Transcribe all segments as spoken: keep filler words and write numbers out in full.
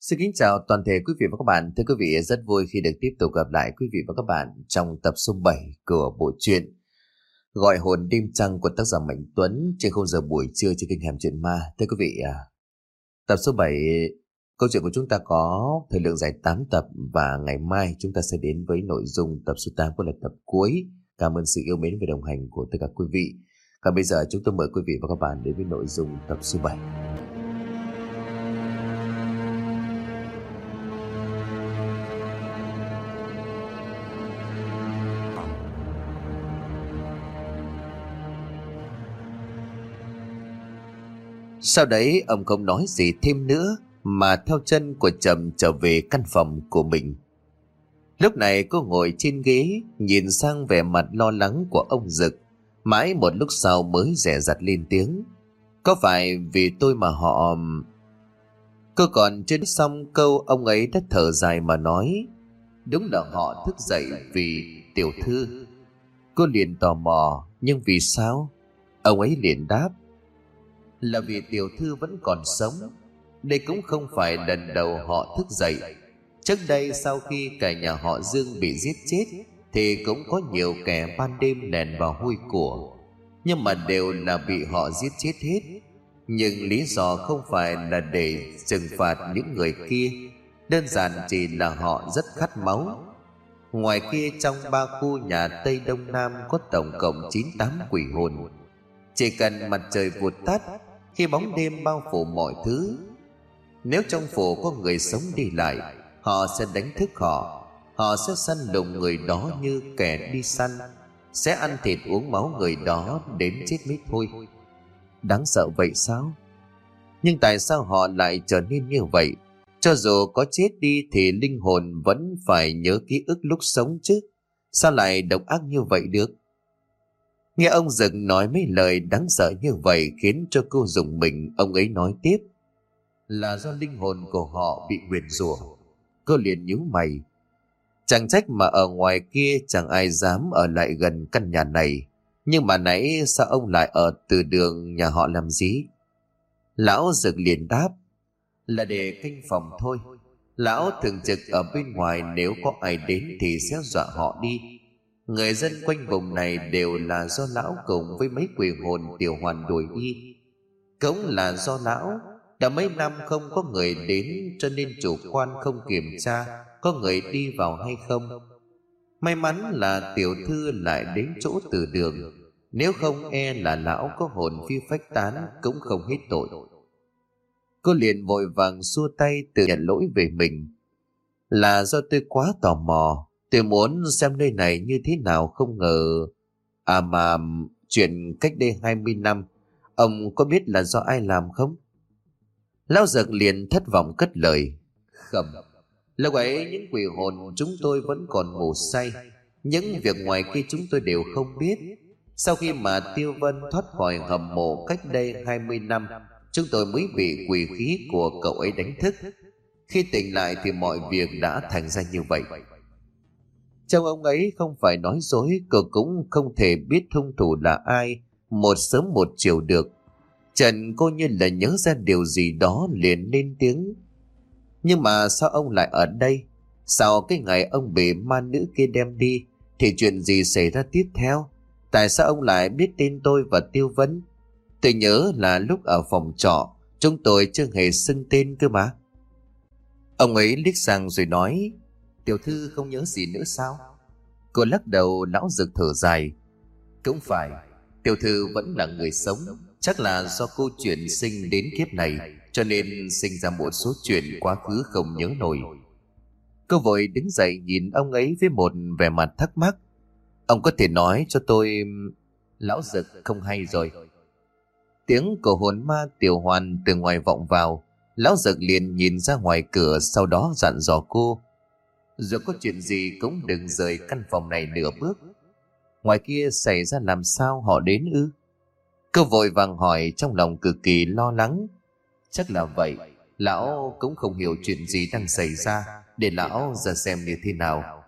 Xin kính chào toàn thể quý vị và các bạn. Thưa quý vị, rất vui khi được tiếp tục gặp lại quý vị và các bạn trong tập số bảy của bộ truyện Gọi hồn đêm trăng của tác giả Mạnh Tuấn trên khung giờ buổi trưa trên kênh Hẻm Chuyện Ma. Thưa quý vị, tập số bảy, câu chuyện của chúng ta có thời lượng dài tám tập và ngày mai chúng ta sẽ đến với nội dung tập số tám của là tập cuối. Cảm ơn sự yêu mến và đồng hành của tất cả quý vị. Còn bây giờ chúng tôi mời quý vị và các bạn đến với nội dung tập số bảy. Sau đấy ông không nói gì thêm nữa mà theo chân của Trầm trở về căn phòng của mình. Lúc này cô ngồi trên ghế nhìn sang vẻ mặt lo lắng của ông Dực. Mãi một lúc sau mới dè dặt lên tiếng. Có phải vì tôi mà họ... Cô còn chưa nói xong câu ông ấy đã thở dài mà nói. Đúng là họ thức dậy vì tiểu thư. Cô liền tò mò, nhưng vì sao? Ông ấy liền đáp. Là vì tiểu thư vẫn còn sống. Đây cũng không phải lần đầu họ thức dậy. Trước đây sau khi cả nhà họ Dương bị giết chết thì cũng có nhiều kẻ ban đêm lèn vào hôi của, nhưng mà đều là bị họ giết chết hết. Nhưng lý do không phải là để trừng phạt những người kia, đơn giản chỉ là họ rất khát máu. Ngoài kia trong ba khu nhà Tây Đông Nam có tổng cộng chín tám quỷ hồn. Chỉ cần mặt trời vụt tắt, khi bóng đêm bao phủ mọi thứ, nếu trong phủ có người sống đi lại, họ sẽ đánh thức họ. Họ sẽ săn lùng người đó như kẻ đi săn, sẽ ăn thịt uống máu người đó đến chết mới thôi. Đáng sợ vậy sao? Nhưng tại sao họ lại trở nên như vậy? Cho dù có chết đi thì linh hồn vẫn phải nhớ ký ức lúc sống chứ. Sao lại độc ác như vậy được? Nghe ông Dực nói mấy lời đáng sợ như vậy khiến cho cô rùng mình. Ông ấy nói tiếp. Là do linh hồn của họ bị nguyền rủa. Cô liền nhíu mày. Chẳng trách mà ở ngoài kia chẳng ai dám ở lại gần căn nhà này. Nhưng mà nãy sao ông lại ở từ đường nhà họ làm gì? Lão Dực liền đáp. Là để canh phòng thôi. Lão thường trực ở bên ngoài, nếu có ai đến thì sẽ dọa họ đi. Người dân quanh vùng này đều là do lão cùng với mấy quỷ hồn tiểu hoàn đuổi đi. Cũng là do lão đã mấy năm không có người đến, cho nên chủ quan không kiểm tra có người đi vào hay không. May mắn là tiểu thư lại đến chỗ từ đường, nếu không e là lão có hồn phi phách tán cũng không hết tội. Cô liền vội vàng xua tay tự nhận lỗi về mình. Là do tôi quá tò mò, tôi muốn xem nơi này như thế nào, không ngờ... À mà chuyện cách đây hai mươi năm, ông có biết là do ai làm không? Lão Dực liền thất vọng cất lời. Không, lúc ấy những quỷ hồn chúng tôi vẫn còn ngủ say. Những việc ngoài kia chúng tôi đều không biết. Sau khi mà Tiêu Vân thoát khỏi hầm mộ cách đây hai mươi năm, chúng tôi mới bị quỷ khí của cậu ấy đánh thức. Khi tỉnh lại thì mọi việc đã thành ra như vậy. Trong ông ấy không phải nói dối, cậu cũng không thể biết hung thủ là ai một sớm một chiều được. Trần cô như là nhớ ra điều gì đó liền lên tiếng. Nhưng mà sao ông lại ở đây? Sao cái ngày ông bị ma nữ kia đem đi thì chuyện gì xảy ra tiếp theo? Tại sao ông lại biết tên tôi và Tiêu Vân? Tôi nhớ là lúc ở phòng trọ chúng tôi chưa hề xưng tên cơ mà. Ông ấy liếc sang rồi nói. Tiểu thư không nhớ gì nữa sao? Cô lắc đầu. Lão Dực thở dài. Cũng phải, tiểu thư vẫn là người sống. Chắc là do cô chuyển sinh đến kiếp này, cho nên sinh ra một số chuyện quá khứ không nhớ nổi. Cô vội đứng dậy nhìn ông ấy với một vẻ mặt thắc mắc. Ông có thể nói cho tôi... Lão Dực không hay rồi. Tiếng của hồn ma Tiểu Hoàn từ ngoài vọng vào. Lão Dực liền nhìn ra ngoài cửa, sau đó dặn dò cô. Dù có chuyện gì cũng đừng rời căn phòng này nửa bước. Ngoài kia xảy ra làm sao họ đến ư? Cô vội vàng hỏi, trong lòng cực kỳ lo lắng. Chắc là vậy. Lão cũng không hiểu chuyện gì đang xảy ra, để lão ra xem như thế nào.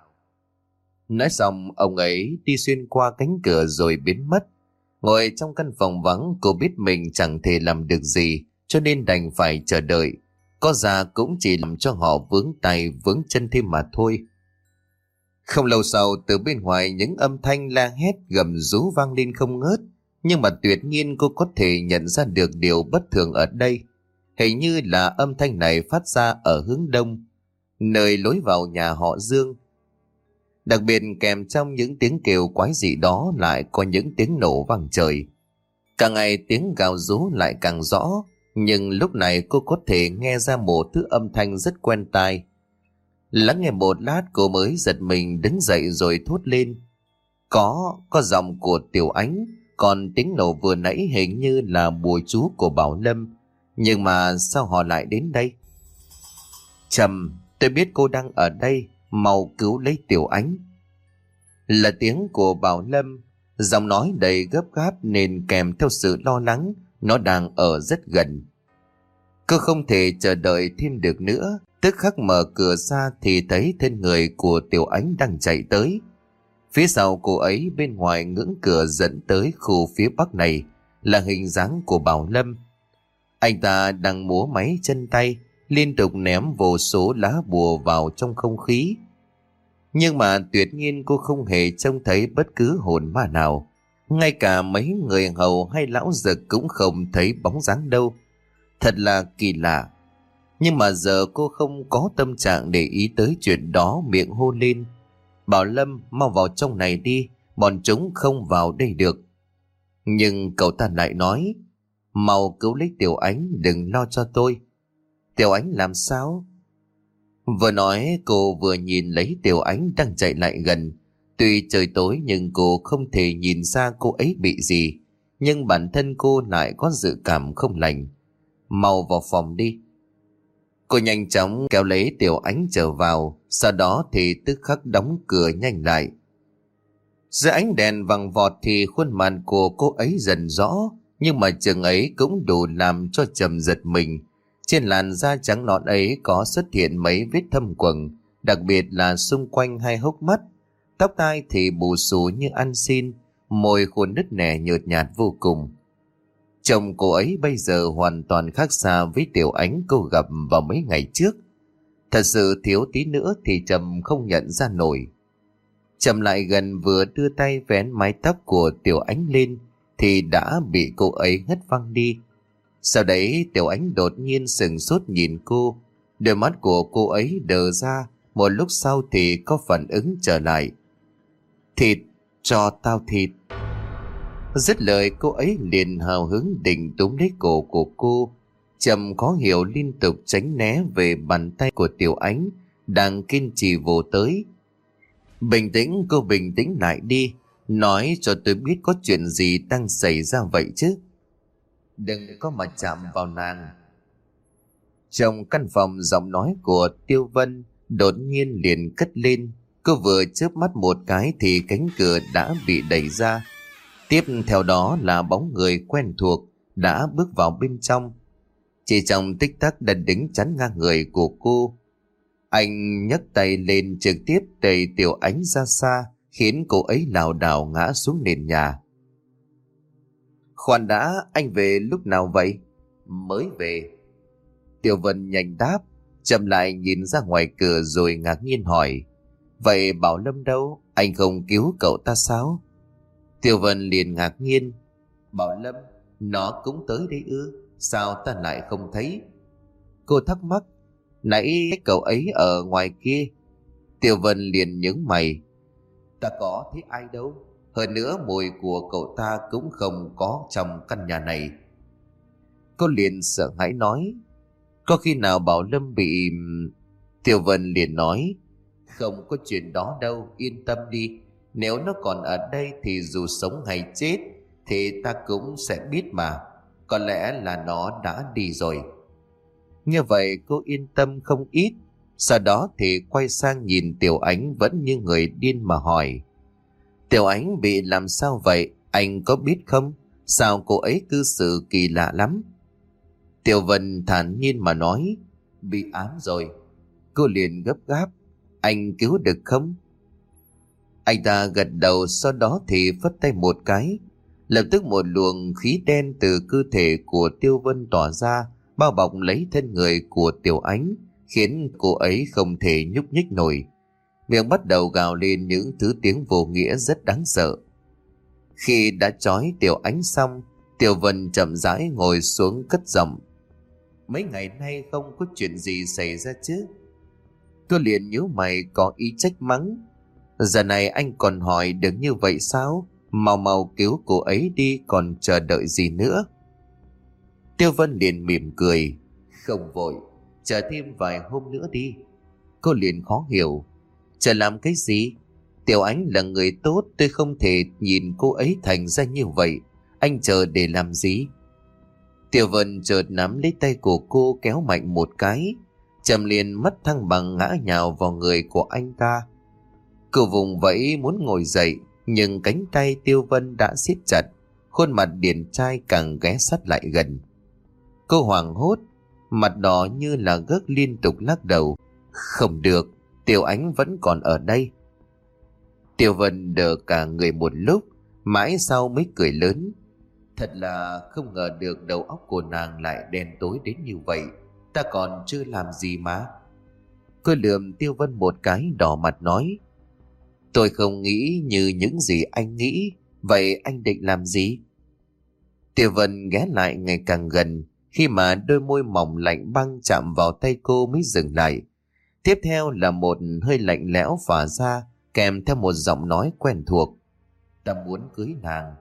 Nói xong ông ấy đi xuyên qua cánh cửa rồi biến mất. Ngồi trong căn phòng vắng, cô biết mình chẳng thể làm được gì, cho nên đành phải chờ đợi. có ra cũng chỉ làm cho họ vướng tay vướng chân thêm mà thôi. Không lâu sau, từ bên ngoài những âm thanh la hét gầm rú vang lên không ngớt, nhưng mà tuyệt nhiên cô có thể nhận ra được điều bất thường ở đây. Hình như là âm thanh này phát ra ở hướng đông, nơi lối vào nhà họ Dương. Đặc biệt kèm trong những tiếng kêu quái dị đó lại có những tiếng nổ vang trời. Càng ngày tiếng gào rú lại càng rõ, nhưng lúc này cô có thể nghe ra một thứ âm thanh rất quen tai. Lắng nghe một lát cô mới giật mình đứng dậy rồi thốt lên. Có, có giọng của Tiểu Ánh, còn tiếng nổ vừa nãy hình như là bùa chú của Bảo Lâm. Nhưng mà sao họ lại đến đây? Trầm, tôi biết cô đang ở đây, mau cứu lấy Tiểu Ánh. Là tiếng của Bảo Lâm, giọng nói đầy gấp gáp nên kèm theo sự lo lắng, nó đang ở rất gần. Cô không thể chờ đợi thêm được nữa, tức khắc mở cửa ra thì thấy thân người của Tiểu Ánh đang chạy tới. Phía sau cô ấy bên ngoài ngưỡng cửa dẫn tới khu phía bắc này là hình dáng của Bảo Lâm. Anh ta đang múa máy chân tay, liên tục ném vô số lá bùa vào trong không khí. Nhưng mà tuyệt nhiên cô không hề trông thấy bất cứ hồn ma nào. Ngay cả mấy người hầu hay lão giật cũng không thấy bóng dáng đâu. Thật là kỳ lạ. Nhưng mà giờ cô không có tâm trạng để ý tới chuyện đó, miệng hô lên. Bảo Lâm, mau vào trong này đi, bọn chúng không vào đây được. Nhưng cậu ta lại nói, mau cứu lấy Tiểu Ánh, đừng lo cho tôi. Tiểu Ánh làm sao? Vừa nói cô vừa nhìn lấy Tiểu Ánh đang chạy lại gần. Tuy trời tối nhưng cô không thể nhìn ra cô ấy bị gì, nhưng bản thân cô lại có dự cảm không lành. Mau vào phòng đi. Cô nhanh chóng kéo lấy Tiểu Ánh trở vào, sau đó thì tức khắc đóng cửa nhanh lại. Dưới ánh đèn vàng vọt thì khuôn mặt của cô ấy dần rõ, nhưng mà chừng ấy cũng đủ làm cho Trầm giật mình. Trên làn da trắng nõn ấy có xuất hiện mấy vết thâm quầng, đặc biệt là xung quanh hai hốc mắt. Tóc tai thì bù xù như ăn xin, môi khuôn nứt nẻ nhợt nhạt vô cùng. Chồng cô ấy bây giờ hoàn toàn khác xa với Tiểu Ánh cô gặp vào mấy ngày trước. Thật sự thiếu tí nữa thì Trầm không nhận ra nổi. Trầm lại gần vừa đưa tay vén mái tóc của Tiểu Ánh lên thì đã bị cô ấy hất văng đi. Sau đấy Tiểu Ánh đột nhiên sừng sốt nhìn cô. Đôi mắt của cô ấy đờ ra, một lúc sau thì có phản ứng trở lại. Thịt, cho tao thịt. Dứt lời cô ấy liền hào hứng định túm lấy cổ của cô. Trầm khó hiểu liên tục tránh né về bàn tay của Tiểu Ánh đang kiên trì vồ tới. Bình tĩnh, cô bình tĩnh lại đi. Nói cho tôi biết có chuyện gì đang xảy ra vậy chứ. Đừng có mà chạm vào nàng. Trong căn phòng giọng nói của Tiêu Vân đột nhiên liền cất lên. Cô vừa chớp mắt một cái thì cánh cửa đã bị đẩy ra. Tiếp theo đó là bóng người quen thuộc đã bước vào bên trong. Chỉ trong tích tắc đã đứng chắn ngang người của cô. Anh nhấc tay lên trực tiếp đẩy Tiểu Ánh ra xa, khiến cô ấy lảo đảo ngã xuống nền nhà. Khoan đã, anh về lúc nào vậy? Mới về. Tiểu Vân nhanh đáp, chậm lại nhìn ra ngoài cửa rồi ngạc nhiên hỏi. Vậy Bảo Lâm đâu? Anh không cứu cậu ta sao? Tiểu Vân liền ngạc nhiên. Bảo Lâm, nó cũng tới đây ư? Sao ta lại không thấy? Cô thắc mắc. Nãy cậu ấy ở ngoài kia. Tiểu Vân liền nhướng mày. Ta có thấy ai đâu. Hơn nữa mùi của cậu ta cũng không có trong căn nhà này. Cô liền sợ hãi nói. Có khi nào Bảo Lâm bị... Tiểu Vân liền nói. Không có chuyện đó đâu, yên tâm đi. Nếu nó còn ở đây thì dù sống hay chết thì ta cũng sẽ biết mà. Có lẽ là nó đã đi rồi. Như vậy cô yên tâm không ít. Sau đó thì quay sang nhìn Tiểu Ánh vẫn như người điên mà hỏi. Tiểu Ánh bị làm sao vậy? Anh có biết không? Sao cô ấy cư xử kỳ lạ lắm? Tiểu Vân thản nhiên mà nói. Bị ám rồi. Cô liền gấp gáp. Anh cứu được không? Anh ta gật đầu, sau đó thì phất tay một cái. Lập tức một luồng khí đen từ cơ thể của Tiêu Vân tỏa ra, bao bọc lấy thân người của Tiểu Ánh, khiến cô ấy không thể nhúc nhích nổi. Miệng bắt đầu gào lên những thứ tiếng vô nghĩa rất đáng sợ. Khi đã trói Tiểu Ánh xong, Tiểu Vân chậm rãi ngồi xuống cất giọng: "Mấy ngày nay không có chuyện gì xảy ra chứ?" Tôi liền nhíu mày có ý trách mắng: "Giờ này anh còn hỏi được như vậy sao? Mau mau cứu cô ấy đi, còn chờ đợi gì nữa?" Tiêu Vân liền mỉm cười: "Không vội, chờ thêm vài hôm nữa đi." Cô liền khó hiểu: "Chờ làm cái gì? Tiểu Ánh là người tốt, tôi không thể nhìn cô ấy thành ra như vậy. Anh chờ để làm gì?" Tiểu Vân chợt nắm lấy tay của cô kéo mạnh một cái, Trầm liền mất thăng bằng ngã nhào vào người của anh ta. Cô vùng vẫy muốn ngồi dậy, nhưng cánh tay Tiêu Vân đã siết chặt, khuôn mặt điển trai càng ghé sát lại gần. Cô hoảng hốt, mặt đỏ như là gấc liên tục lắc đầu: "Không được, Tiểu Ánh vẫn còn ở đây." Tiêu Vân đờ cả người một lúc, mãi sau mới cười lớn: "Thật là không ngờ được đầu óc của nàng lại đen tối đến như vậy. Ta còn chưa làm gì mà." Cô lườm Tiêu Vân một cái, đỏ mặt nói: "Tôi không nghĩ như những gì anh nghĩ. Vậy anh định làm gì?" Tiêu Vân ghé lại ngày càng gần, khi mà đôi môi mỏng lạnh băng chạm vào tay cô mới dừng lại. Tiếp theo là một hơi lạnh lẽo phả ra, kèm theo một giọng nói quen thuộc: "Ta muốn cưới nàng."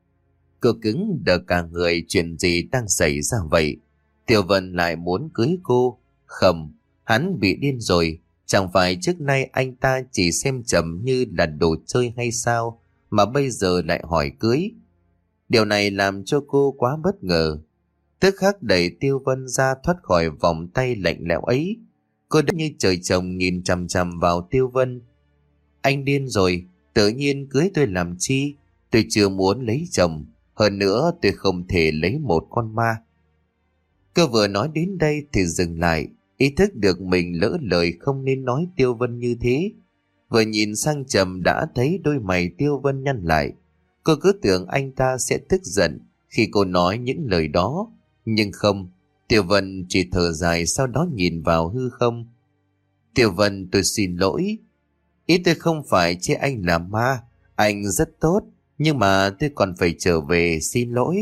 Cô cứng đờ cả người, chuyện gì đang xảy ra vậy? Tiêu Vân lại muốn cưới cô? Không, hắn bị điên rồi. Chẳng phải trước nay anh ta chỉ xem Trầm như là đồ chơi hay sao, mà bây giờ lại hỏi cưới. Điều này làm cho cô quá bất ngờ. Tức khắc đẩy Tiêu Vân ra thoát khỏi vòng tay lạnh lẽo ấy. Cô đã như trời trồng nhìn chằm chằm vào Tiêu Vân. "Anh điên rồi, tự nhiên cưới tôi làm chi? Tôi chưa muốn lấy chồng, hơn nữa tôi không thể lấy một con ma." Cô vừa nói đến đây thì dừng lại, ý thức được mình lỡ lời không nên nói Tiêu Vân như thế. Vừa nhìn sang Trầm đã thấy đôi mày Tiêu Vân nhăn lại. Cô cứ tưởng anh ta sẽ tức giận khi cô nói những lời đó, nhưng không. Tiêu Vân chỉ thở dài, sau đó nhìn vào hư không. "Tiêu Vân, tôi xin lỗi. Ý tôi không phải chê anh là ma, anh rất tốt, nhưng mà tôi còn phải trở về, xin lỗi."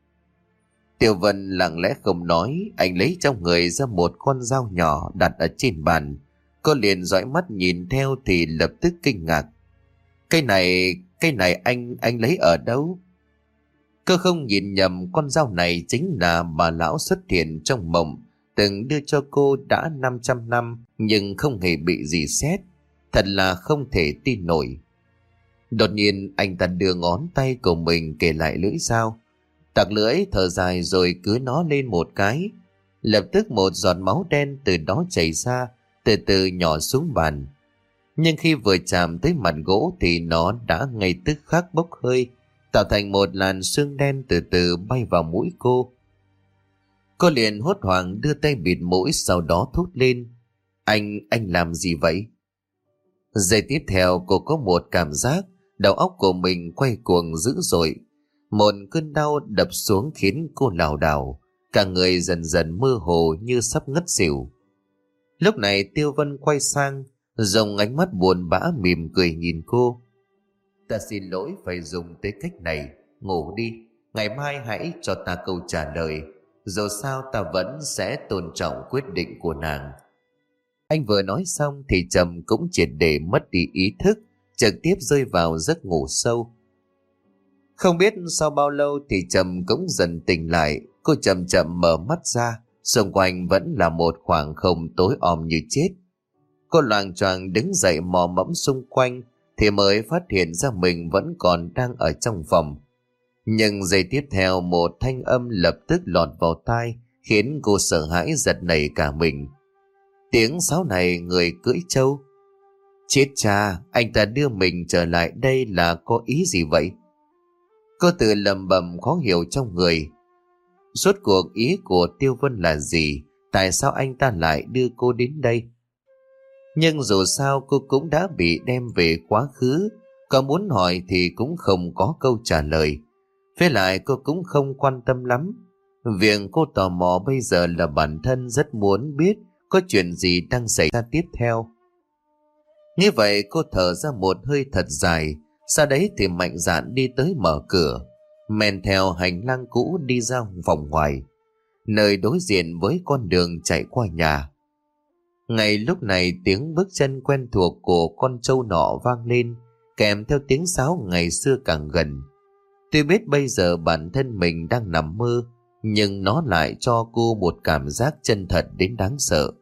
Tiêu Vân lặng lẽ không nói, anh lấy trong người ra một con dao nhỏ đặt ở trên bàn. Cô liền dõi mắt nhìn theo thì lập tức kinh ngạc: Cái này, cái này anh, anh lấy ở đâu?" Cô không nhìn nhầm, con dao này chính là bà lão xuất hiện trong mộng, từng đưa cho cô đã năm trăm năm nhưng không hề bị gì xét. Thật là không thể tin nổi. Đột nhiên anh ta đưa ngón tay của mình kề lại lưỡi dao, tặc lưỡi thở dài rồi cứ nó lên một cái. Lập tức một giọt máu đen từ đó chảy ra, từ từ nhỏ xuống bàn. Nhưng khi vừa chạm tới mặt gỗ thì nó đã ngay tức khắc bốc hơi, tạo thành một làn sương đen từ từ bay vào mũi cô. Cô liền hốt hoảng đưa tay bịt mũi, sau đó thốt lên: Anh, anh làm gì vậy?" Giây tiếp theo cô có một cảm giác đầu óc của mình quay cuồng dữ dội. Một cơn đau đập xuống khiến cô lảo đảo, cả người dần dần mơ hồ như sắp ngất xỉu. Lúc này Tiêu Vân quay sang, dùng ánh mắt buồn bã mỉm cười nhìn cô. "Ta xin lỗi phải dùng tới cách này, ngủ đi, ngày mai hãy cho ta câu trả lời, dù sao ta vẫn sẽ tôn trọng quyết định của nàng." Anh vừa nói xong thì Trầm cũng triệt để mất đi ý thức, trực tiếp rơi vào giấc ngủ sâu. Không biết sau bao lâu thì Trầm cũng dần tỉnh lại. Cô chậm chậm mở mắt ra, xung quanh vẫn là một khoảng không tối om như chết. Cô loạng choạng đứng dậy mò mẫm xung quanh thì mới phát hiện ra mình vẫn còn đang ở trong phòng. Nhưng giây tiếp theo một thanh âm lập tức lọt vào tai, khiến cô sợ hãi giật nảy cả mình. Tiếng sáo này người cưỡi trâu. Chết cha, anh ta đưa mình trở lại đây là có ý gì vậy? Cô tự lầm bầm khó hiểu trong người. Rốt cuộc ý của Tiêu Vân là gì? Tại sao anh ta lại đưa cô đến đây? Nhưng dù sao cô cũng đã bị đem về quá khứ, có muốn hỏi thì cũng không có câu trả lời. Với lại cô cũng không quan tâm lắm. Việc cô tò mò bây giờ là bản thân rất muốn biết có chuyện gì đang xảy ra tiếp theo. Như vậy cô thở ra một hơi thật dài, sau đấy thì mạnh dạn đi tới mở cửa, men theo hành lang cũ đi ra vòng ngoài, nơi đối diện với con đường chạy qua nhà. Ngay lúc này tiếng bước chân quen thuộc của con trâu nọ vang lên, kèm theo tiếng sáo ngày xưa càng gần. Tuy biết bây giờ bản thân mình đang nằm mơ, nhưng nó lại cho cô một cảm giác chân thật đến đáng sợ.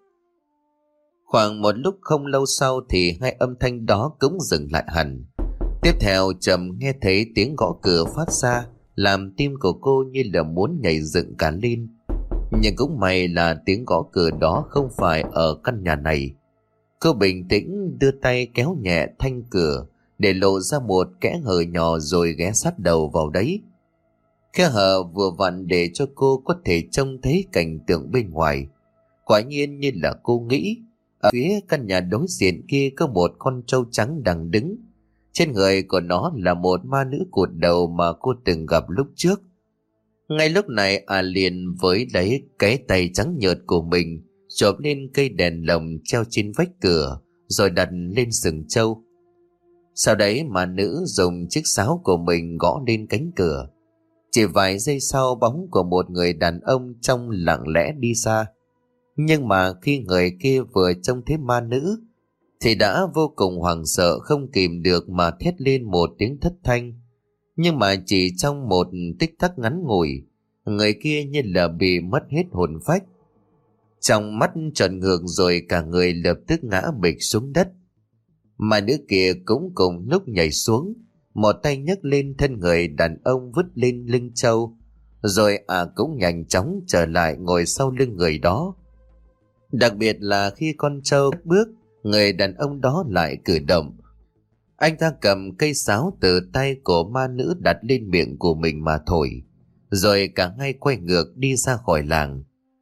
Khoảng một lúc không lâu sau thì hai âm thanh đó cũng dừng lại hẳn. Tiếp theo Trầm nghe thấy tiếng gõ cửa phát ra, làm tim của cô như là muốn nhảy dựng cả lên. Nhưng cũng may là tiếng gõ cửa đó không phải ở căn nhà này. Cô bình tĩnh đưa tay kéo nhẹ thanh cửa để lộ ra một kẽ hở nhỏ rồi ghé sát đầu vào đấy. Khe hở vừa vặn để cho cô có thể trông thấy cảnh tượng bên ngoài. Quả nhiên như là cô nghĩ, ở phía căn nhà đối diện kia có một con trâu trắng đang đứng. Trên người của nó là một ma nữ cụt đầu mà cô từng gặp lúc trước. Ngay lúc này à liền với lấy cái tay trắng nhợt của mình chộp lên cây đèn lồng treo trên vách cửa rồi đặt lên sừng trâu. Sau đấy mà nữ dùng chiếc sáo của mình gõ lên cánh cửa. Chỉ vài giây sau bóng của một người đàn ông trông lặng lẽ đi xa. Nhưng mà khi người kia vừa trông thấy ma nữ thì đã vô cùng hoảng sợ, không kìm được mà thét lên một tiếng thất thanh. Nhưng mà chỉ trong một tích tắc ngắn ngủi, người kia như là bị mất hết hồn phách. Trong mắt tròn ngược rồi cả người lập tức ngã bịch xuống đất. Mà nữ kia cũng cùng lúc nhảy xuống, một tay nhấc lên thân người đàn ông vứt lên lưng trâu, rồi à cũng nhanh chóng trở lại ngồi sau lưng người đó. Đặc biệt là khi con trâu bước, người đàn ông đó lại cử động. Anh ta cầm cây sáo từ tay của ma nữ đặt lên miệng của mình mà thổi, rồi cả hai quay ngược đi ra khỏi làng.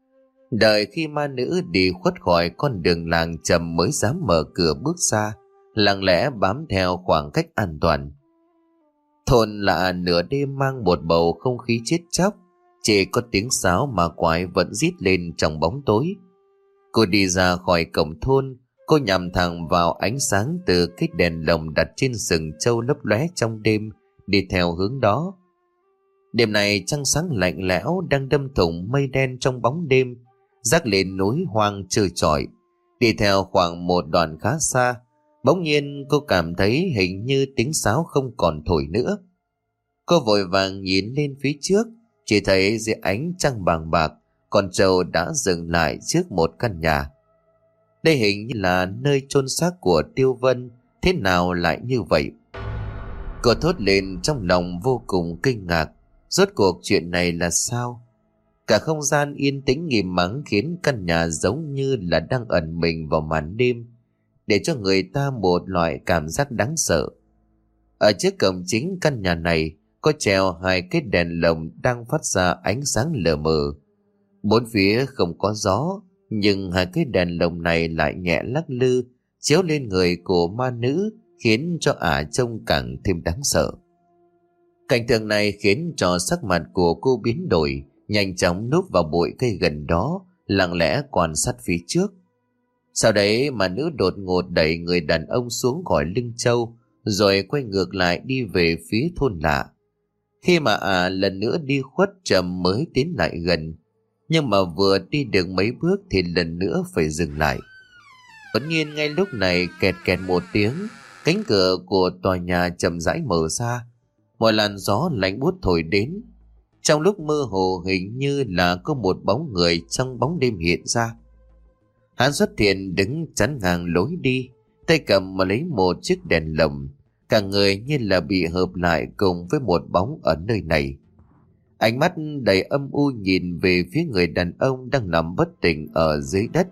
Đợi khi ma nữ đi khuất khỏi con đường làng, Trầm mới dám mở cửa bước ra, lặng lẽ bám theo khoảng cách an toàn. Thôn lạ nửa đêm mang một bầu không khí chết chóc, chỉ có tiếng sáo ma quái vẫn rít lên trong bóng tối. Cô đi ra khỏi cổng thôn, cô nhằm thẳng vào ánh sáng từ cái đèn lồng đặt trên sừng trâu lấp lóe trong đêm, đi theo hướng đó. Đêm này trăng sáng lạnh lẽo đang đâm thủng mây đen trong bóng đêm, rác lên núi hoang trơ trọi. Đi theo khoảng một đoạn khá xa, bỗng nhiên cô cảm thấy hình như tiếng sáo không còn thổi nữa. Cô vội vàng nhìn lên phía trước, chỉ thấy dưới ánh trăng bàng bạc, con trâu đã dừng lại trước một căn nhà. Đây hình như là nơi chôn xác của Tiêu Vân, thế nào lại như vậy? Cô thốt lên trong lòng vô cùng kinh ngạc, rốt cuộc chuyện này là sao? Cả không gian yên tĩnh im mắng khiến căn nhà giống như là đang ẩn mình vào màn đêm, để cho người ta một loại cảm giác đáng sợ. Ở trước cổng chính căn nhà này có treo hai cái đèn lồng đang phát ra ánh sáng lờ mờ. Bốn phía không có gió, nhưng hai cái đèn lồng này lại nhẹ lắc lư chiếu lên người của ma nữ, khiến cho ả trông càng thêm đáng sợ. Cảnh tượng này khiến cho sắc mặt của cô biến đổi, nhanh chóng núp vào bụi cây gần đó, lặng lẽ quan sát phía trước. Sau đấy mà nữ đột ngột đẩy người đàn ông xuống khỏi lưng trâu, rồi quay ngược lại đi về phía thôn lạ. Khi mà ả lần nữa đi khuất, Trầm mới tiến lại gần, nhưng mà vừa đi được mấy bước thì lần nữa phải dừng lại. Tất nhiên ngay lúc này kẹt kẹt một tiếng, cánh cửa của tòa nhà chậm rãi mở ra, một làn gió lạnh buốt thổi đến. Trong lúc mơ hồ hình như là có một bóng người trong bóng đêm hiện ra. Hắn xuất hiện đứng chắn ngang lối đi, tay cầm mà lấy một chiếc đèn lồng, cả người như là bị hợp lại cùng với một bóng ở nơi này. Ánh mắt đầy âm u nhìn về phía người đàn ông đang nằm bất tỉnh ở dưới đất.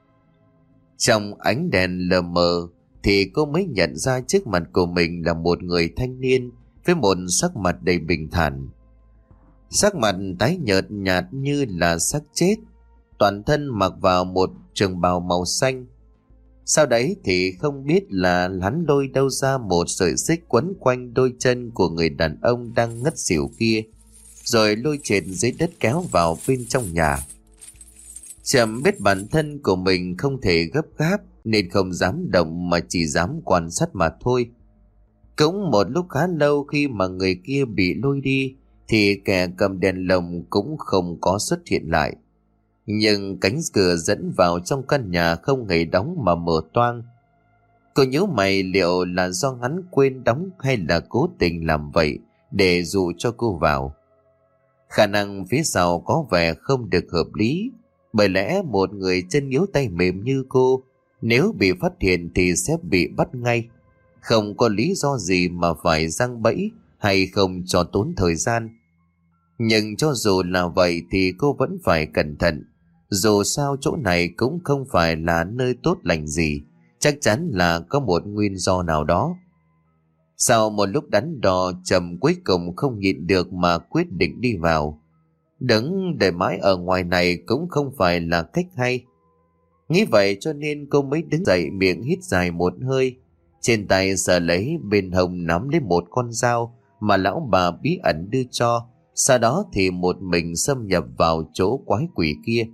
Trong ánh đèn lờ mờ thì cô mới nhận ra trước mặt của mình là một người thanh niên với một sắc mặt đầy bình thản. Sắc mặt tái nhợt nhạt như là xác chết, toàn thân mặc vào một trường bào màu xanh. Sau đấy thì không biết là hắn lôi đâu ra một sợi xích quấn quanh đôi chân của người đàn ông đang ngất xỉu kia. rồi lôi chệt dưới đất kéo vào bên trong nhà. Trầm biết bản thân của mình không thể gấp gáp nên không dám động mà chỉ dám quan sát mà thôi. Cũng một lúc khá lâu khi mà người kia bị lôi đi thì kẻ cầm đèn lồng cũng không có xuất hiện lại. Nhưng cánh cửa dẫn vào trong căn nhà không hề đóng mà mở toang. Cô nhíu mày liệu là do hắn quên đóng hay là cố tình làm vậy để dụ cho cô vào. Khả năng phía sau có vẻ không được hợp lý, bởi lẽ một người chân yếu tay mềm như cô nếu bị phát hiện thì sẽ bị bắt ngay. Không có lý do gì mà phải giăng bẫy hay không cho tốn thời gian. Nhưng cho dù là vậy thì cô vẫn phải cẩn thận. Dù sao chỗ này cũng không phải là nơi tốt lành gì, chắc chắn là có một nguyên do nào đó. Sau một lúc đắn đo, Trầm cuối cùng không nhịn được mà quyết định đi vào. Đứng để mãi ở ngoài này cũng không phải là cách hay. Nghĩ vậy cho nên cô mới đứng dậy, miệng hít dài một hơi. Trên tay sờ lấy, bên hông nắm lấy một con dao mà lão bà bí ẩn đưa cho. Sau đó thì một mình xâm nhập vào chỗ quái quỷ kia.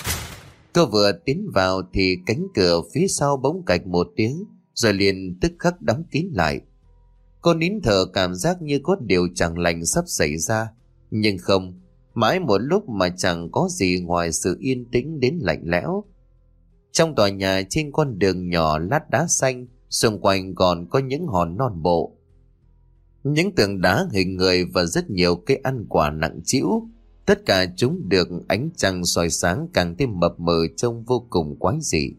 Cô vừa tiến vào thì cánh cửa phía sau bỗng cạch một tiếng, rồi liền tức khắc đóng kín lại. Cô nín thở, cảm giác như có điều chẳng lành sắp xảy ra. Nhưng không, mãi một lúc mà chẳng có gì ngoài sự yên tĩnh đến lạnh lẽo. Trong tòa nhà, trên con đường nhỏ lát đá xanh, xung quanh còn có những hòn non bộ, những tường đá hình người và rất nhiều cây ăn quả nặng trĩu. Tất cả chúng được ánh trăng soi sáng càng thêm mập mờ, trông vô cùng quái dị.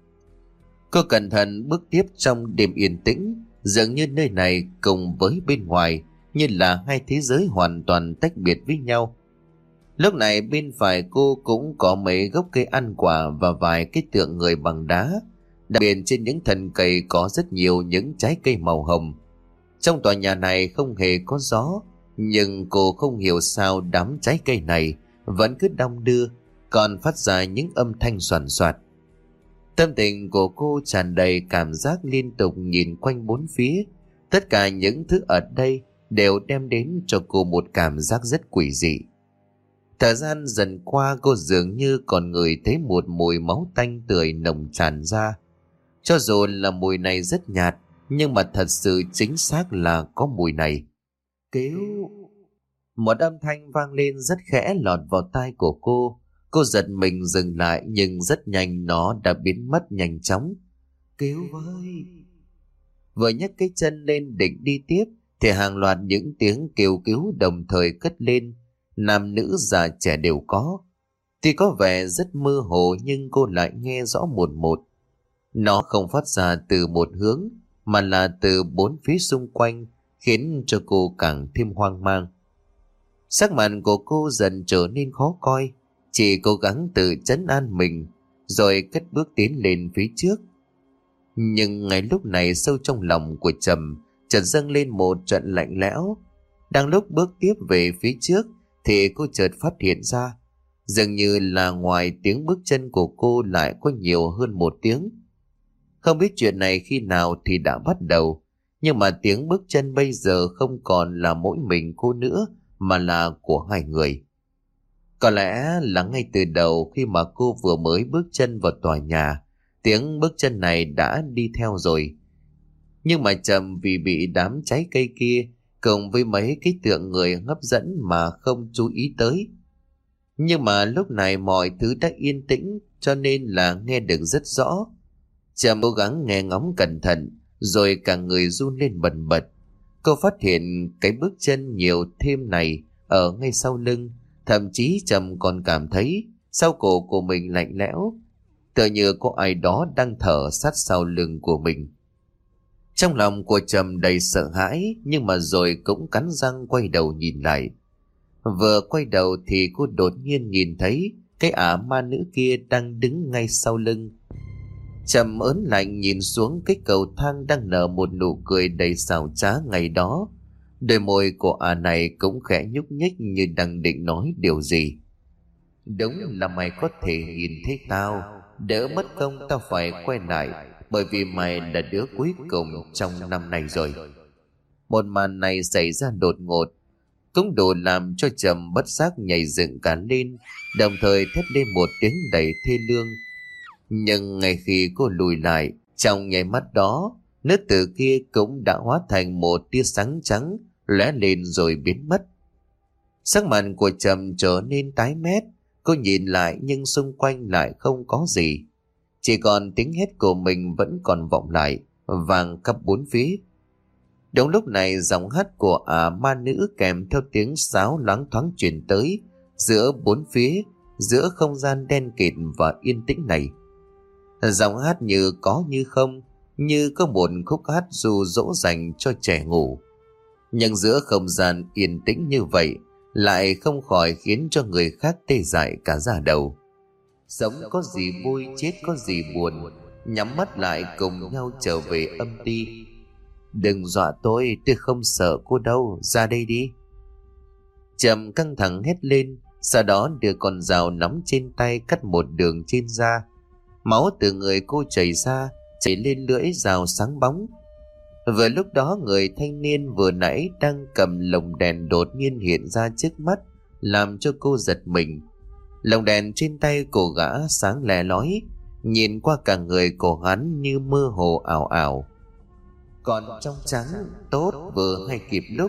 Cô cẩn thận bước tiếp trong đêm yên tĩnh, dường như nơi này cùng với bên ngoài như là hai thế giới hoàn toàn tách biệt với nhau. Lúc này bên phải cô cũng có mấy gốc cây ăn quả và vài cái tượng người bằng đá. Đặc biệt trên những thân cây có rất nhiều những trái cây màu hồng. Trong tòa nhà này không hề có gió, nhưng cô không hiểu sao đám trái cây này vẫn cứ đong đưa, còn phát ra những âm thanh xoàn xoạt. Tâm tình của cô tràn đầy cảm giác, liên tục nhìn quanh bốn phía. Tất cả những thứ ở đây đều đem đến cho cô một cảm giác rất quỷ dị. Thời gian dần qua, cô dường như còn ngửi thấy một mùi máu tanh tươi nồng tràn ra. Cho dù là mùi này rất nhạt, nhưng mà thật sự chính xác là có mùi này. Cứu! Một âm thanh vang lên rất khẽ lọt vào tai của cô. Cô giật mình dừng lại, nhưng rất nhanh nó đã biến mất nhanh chóng. Cứu với! Vừa nhấc cái chân lên định đi tiếp thì hàng loạt những tiếng kêu cứu đồng thời cất lên. Nam nữ già trẻ đều có. Tuy có vẻ rất mơ hồ nhưng cô lại nghe rõ một một. Nó không phát ra từ một hướng mà là từ bốn phía xung quanh, khiến cho cô càng thêm hoang mang. Sắc mặt của cô dần trở nên khó coi, chỉ cố gắng tự trấn an mình rồi cất bước tiến lên phía trước. Nhưng ngay lúc này, sâu trong lòng của Trầm chợt dâng lên một trận lạnh lẽo. Đang lúc bước tiếp về phía trước thì cô chợt phát hiện ra, dường như là ngoài tiếng bước chân của cô lại có nhiều hơn một tiếng. Không biết chuyện này khi nào thì đã bắt đầu, nhưng mà tiếng bước chân bây giờ không còn là mỗi mình cô nữa mà là của hai người. Có lẽ là ngay từ đầu khi mà cô vừa mới bước chân vào tòa nhà, tiếng bước chân này đã đi theo rồi. Nhưng mà Trầm vì bị đám trái cây kia cùng với mấy cái tượng người hấp dẫn mà không chú ý tới. Nhưng mà lúc này mọi thứ đã yên tĩnh cho nên là nghe được rất rõ. Trầm cố gắng nghe ngóng cẩn thận, rồi cả người run lên bần bật. Cô phát hiện cái bước chân nhiều thêm này ở ngay sau lưng. Thậm chí Trầm còn cảm thấy sau cổ của mình lạnh lẽo, tựa như có ai đó đang thở sát sau lưng của mình. Trong lòng của Trầm đầy sợ hãi, nhưng mà rồi cũng cắn răng quay đầu nhìn lại. Vừa quay đầu thì cô đột nhiên nhìn thấy cái ả ma nữ kia đang đứng ngay sau lưng. Trầm ớn lạnh nhìn xuống cái cầu thang đang nở một nụ cười đầy xảo trá ngày đó. Đôi môi của ả này cũng khẽ nhúc nhích như đang định nói điều gì. Đúng là mày có thể nhìn thấy tao, đỡ mất công tao phải quay lại, bởi vì mày là đứa cuối cùng trong năm này rồi. Một màn này xảy ra đột ngột. cũng đủ làm cho Trầm bất giác nhảy dựng cả lên, đồng thời thét lên một tiếng đầy thê lương. Nhưng ngay khi cô lùi lại, trong nháy mắt đó, nữ tử kia cũng đã hóa thành một tia sáng trắng lóe lên rồi biến mất. Sắc mặt của Trầm trở nên tái mét, cô nhìn lại nhưng xung quanh lại không có gì, chỉ còn tiếng hét của mình vẫn còn vọng lại, vang khắp bốn phía. Đúng lúc này, giọng hát của ả ma nữ kèm theo tiếng sáo loáng thoáng truyền tới giữa bốn phía, giữa không gian đen kịt và yên tĩnh này. Giọng hát như có như không, như có một khúc hát ru dỗ dành cho trẻ ngủ. Nhưng giữa không gian yên tĩnh như vậy lại không khỏi khiến cho người khác tê dại cả da đầu. Sống có gì vui, chết có gì buồn, nhắm mắt lại cùng nhau trở về âm ti. Đừng dọa tôi, tôi không sợ cô đâu, ra đây đi. Trầm căng thẳng hét lên, sau đó đưa con dao nắm trên tay cắt một đường trên da. Máu từ người cô chảy ra, chảy lên lưỡi dao sáng bóng. Vừa lúc đó, người thanh niên vừa nãy đang cầm lồng đèn đột nhiên hiện ra trước mắt, làm cho cô giật mình. Lồng đèn trên tay của gã sáng lè lói, nhìn qua cả người của hắn như mơ hồ ảo ảo. Còn trong trắng tốt vừa hay kịp lúc.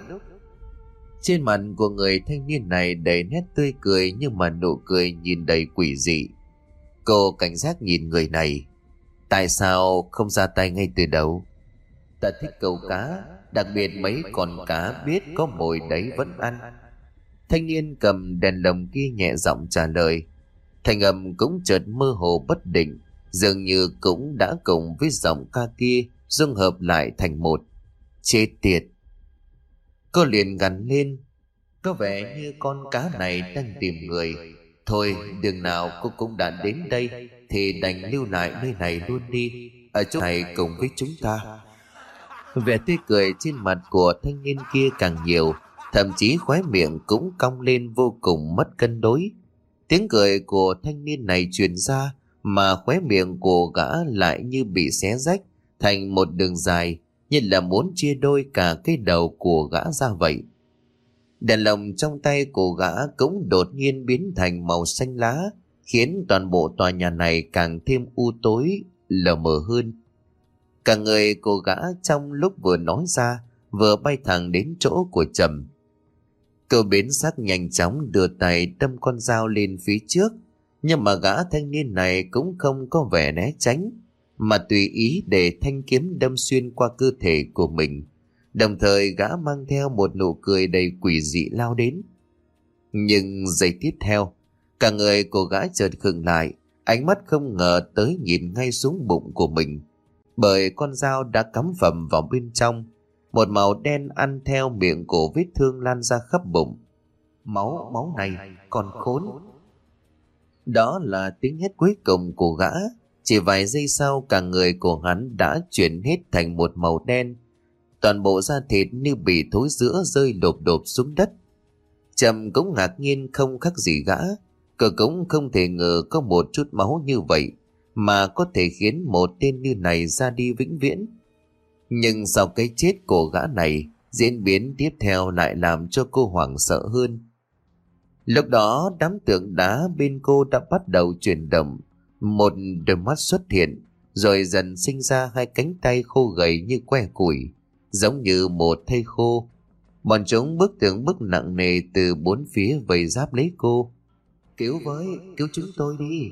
Trên mặt của người thanh niên này đầy nét tươi cười, nhưng mà nụ cười nhìn đầy quỷ dị. Cô cảnh giác nhìn người này. Tại sao không ra tay ngay từ đầu? Ta thích câu cá, đặc biệt mấy con cá biết có mồi đấy vẫn ăn. Thanh niên cầm đèn lồng kia nhẹ giọng trả lời. Thanh âm cũng chợt mơ hồ bất định, dường như cũng đã cùng với giọng ca kia dung hợp lại thành một. Chết tiệt! Cô liền gằn lên. Có vẻ như con cá này đang tìm người. Thôi, đường nào cô cũng đã đến đây thì đành lưu lại nơi này luôn đi, ở chỗ này cùng với chúng ta. Vẻ tươi cười trên mặt của thanh niên kia càng nhiều, thậm chí khóe miệng cũng cong lên vô cùng mất cân đối. Tiếng cười của thanh niên này truyền ra, mà khóe miệng của gã lại như bị xé rách thành một đường dài, như là muốn chia đôi cả cái đầu của gã ra vậy. Đèn lồng trong tay của gã cũng đột nhiên biến thành màu xanh lá, khiến toàn bộ tòa nhà này càng thêm u tối, lờ mờ hơn. Cả người của gã trong lúc vừa nói ra, vừa bay thẳng đến chỗ của Trầm. Cậu biến sắc nhanh chóng đưa tay đâm con dao lên phía trước, nhưng mà gã thanh niên này cũng không có vẻ né tránh, mà tùy ý để thanh kiếm đâm xuyên qua cơ thể của mình. Đồng thời gã mang theo một nụ cười đầy quỷ dị lao đến. Nhưng giây tiếp theo, cả người của gã chợt khựng lại, ánh mắt không ngờ tới nhìn ngay xuống bụng của mình, bởi con dao đã cắm phầm vào bên trong. Một màu đen ăn theo miệng của vết thương lan ra khắp bụng. Máu, máu này, còn khốn! Đó là tiếng hét cuối cùng của gã. Chỉ vài giây sau, cả người của hắn đã chuyển hết thành một màu đen. Toàn bộ da thịt như bị thối rữa rơi lộp độp xuống đất. Trầm cũng ngạc nhiên không khác gì gã. Cậu cũng không thể ngờ có một chút máu như vậy mà có thể khiến một tên như này ra đi vĩnh viễn. Nhưng sau cái chết của gã này, diễn biến tiếp theo lại làm cho cô hoảng sợ hơn. Lúc đó đám tượng đá bên cô đã bắt đầu chuyển động. Một đôi mắt xuất hiện, rồi dần sinh ra hai cánh tay khô gầy như que củi, giống như một thây khô. Bọn chúng bước từng bước nặng nề từ bốn phía vây giáp lấy cô. Cứu với, cứu chúng tôi đi!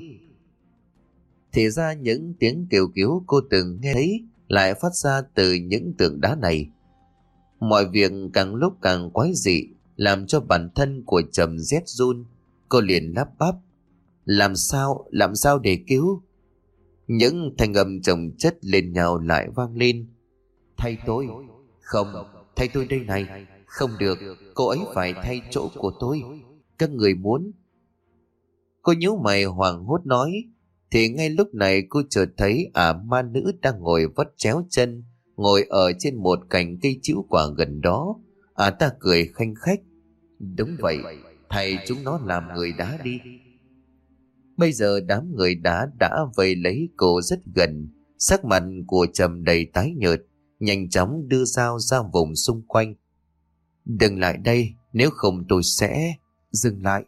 Thì ra những tiếng kêu cứu cô từng nghe thấy lại phát ra từ những tượng đá này. Mọi việc càng lúc càng quái dị, làm cho bản thân của Trầm rét run. Cô liền lắp bắp. Làm sao, làm sao để cứu? Những thanh âm chồng chất lên nhau lại vang lên. Thay tôi! Không, thay tôi đây này! Không được, cô ấy phải thay chỗ của tôi. Các người muốn... Cô nhíu mày hoảng hốt nói. Thì ngay lúc này cô chợt thấy ả ma nữ đang ngồi vắt chéo chân, ngồi ở trên một cành cây chĩu quả gần đó. Ả ta cười khanh khách. Đúng vậy, thầy chúng nó làm người đá đi. Bây giờ đám người đá đã vây lấy cô rất gần. Sắc mặt của Trầm đầy tái nhợt, nhanh chóng đưa dao ra vùng xung quanh. Đừng lại đây, nếu không tôi sẽ... Dừng lại.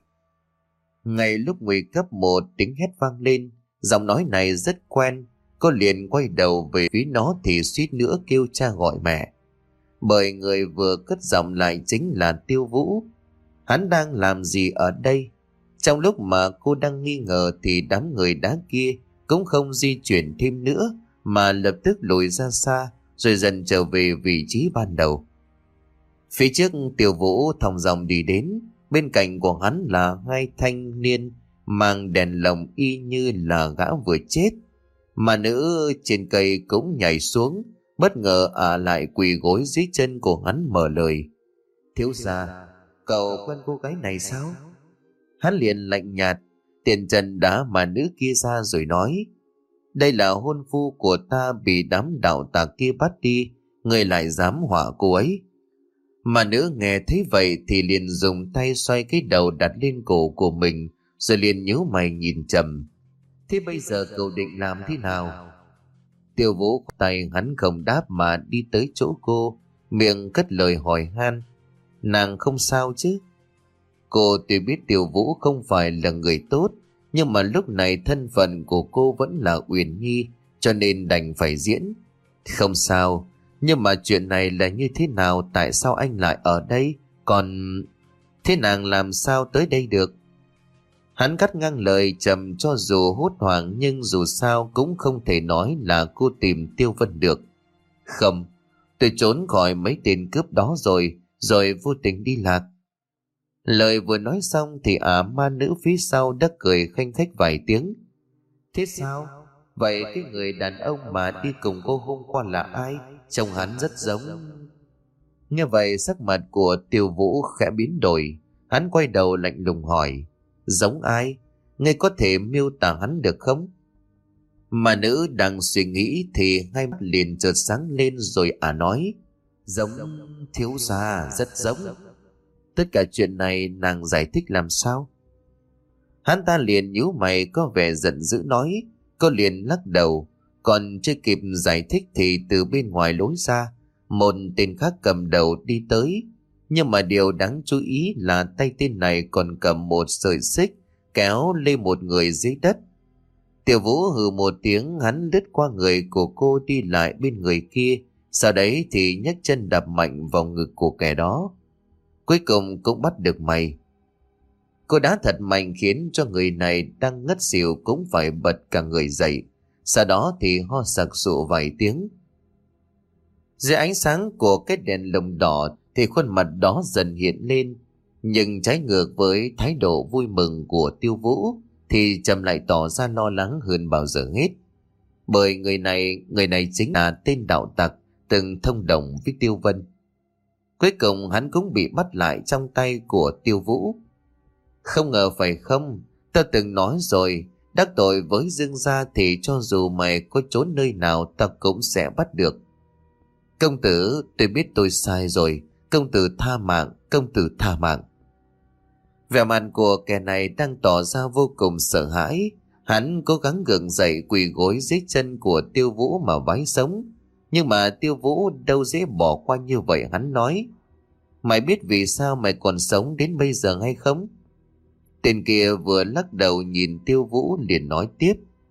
Ngay lúc nguy cấp, một tiếng hét vang lên. Giọng nói này rất quen. Cô liền quay đầu về phía nó thì suýt nữa kêu cha gọi mẹ. Bởi người vừa cất giọng lại chính là Tiêu Vũ. Hắn đang làm gì ở đây? Trong lúc mà cô đang nghi ngờ thì đám người đá kia cũng không di chuyển thêm nữa, mà lập tức lùi ra xa rồi dần trở về vị trí ban đầu. Phía trước, Tiêu Vũ thong dong đi đến. Bên cạnh của hắn là hai thanh niên mang đèn lồng y như là gã vừa chết. Mà nữ trên cây cũng nhảy xuống, bất ngờ ả lại quỳ gối dưới chân của hắn mở lời. Thiếu gia, cậu quen cô gái này sao? Hắn liền lạnh nhạt tiền trần đá mà nữ kia ra rồi nói. Đây là hôn phu của ta, bị đám đạo tà kia bắt đi, người lại dám họa cô ấy. Mà nữ nghe thấy vậy thì liền dùng tay xoay cái đầu đặt lên cổ của mình, rồi liền nhíu mày nhìn Trầm. Thế bây giờ cậu định làm thế nào? Tiêu Vũ tay hắn không đáp mà đi tới chỗ cô, miệng cất lời hỏi han. Nàng không sao chứ? Cô tuy biết Tiêu Vũ không phải là người tốt, nhưng mà lúc này thân phận của cô vẫn là Uyển Nhi, cho nên đành phải diễn. Không sao, nhưng mà chuyện này là như thế nào? Tại sao anh lại ở đây? Còn... thế nàng làm sao tới đây được? Hắn cắt ngang lời Trầm, cho dù hốt hoảng nhưng dù sao cũng không thể nói là cô tìm Tiêu Vân được. Không, tôi trốn khỏi mấy tên cướp đó rồi, rồi vô tình đi lạc. Lời vừa nói xong thì ả ma nữ phía sau đã cười khanh khách vài tiếng. Thế sao? Vậy cái người đàn ông mà đi cùng cô hôm qua là ai? Trông hắn rất giống. Như vậy sắc mặt của Tiêu Vũ khẽ biến đổi. Hắn quay đầu lạnh lùng hỏi. Giống ai? Ngươi có thể miêu tả hắn được không? Mà nữ đang suy nghĩ thì hai mắt liền chợt sáng lên rồi ả nói. Giống thiếu gia, rất giống. Tất cả chuyện này nàng giải thích làm sao? Hắn ta liền nhíu mày có vẻ giận dữ nói. Cô liền lắc đầu. Còn chưa kịp giải thích thì từ bên ngoài lối ra, một tên khác cầm đầu đi tới. Nhưng mà điều đáng chú ý là tay tên này còn cầm một sợi xích kéo lên một người dưới đất. Tiểu Vũ hừ một tiếng, hắn lướt qua người của cô đi lại bên người kia, sau đấy thì nhấc chân đạp mạnh vào ngực của kẻ đó. Cuối cùng cũng bắt được mày. Cô đá thật mạnh khiến cho người này đang ngất xỉu cũng phải bật cả người dậy. Sau đó thì ho sặc sụa vài tiếng. Dưới ánh sáng của cái đèn lồng đỏ thì khuôn mặt đó dần hiện lên. Nhưng trái ngược với thái độ vui mừng của Tiêu Vũ thì Trầm lại tỏ ra lo lắng hơn bao giờ hết. Bởi người này, người này chính là tên đạo tặc từng thông đồng với Tiêu Vân. Cuối cùng hắn cũng bị bắt lại trong tay của Tiêu Vũ. Không ngờ phải không? Ta từng nói rồi, đắc tội với Dương gia thì cho dù mày có trốn nơi nào ta cũng sẽ bắt được. Công tử, tôi biết tôi sai rồi. Công tử tha mạng, công tử tha mạng. Vẻ mặt của kẻ này đang tỏ ra vô cùng sợ hãi. Hắn cố gắng gượng dậy quỳ gối dưới chân của Tiêu Vũ mà vái sống. Nhưng mà Tiêu Vũ đâu dễ bỏ qua như vậy. Hắn nói, mày biết vì sao mày còn sống đến bây giờ hay không? Tên kia vừa lắc đầu nhìn Tiêu Vũ liền nói tiếp.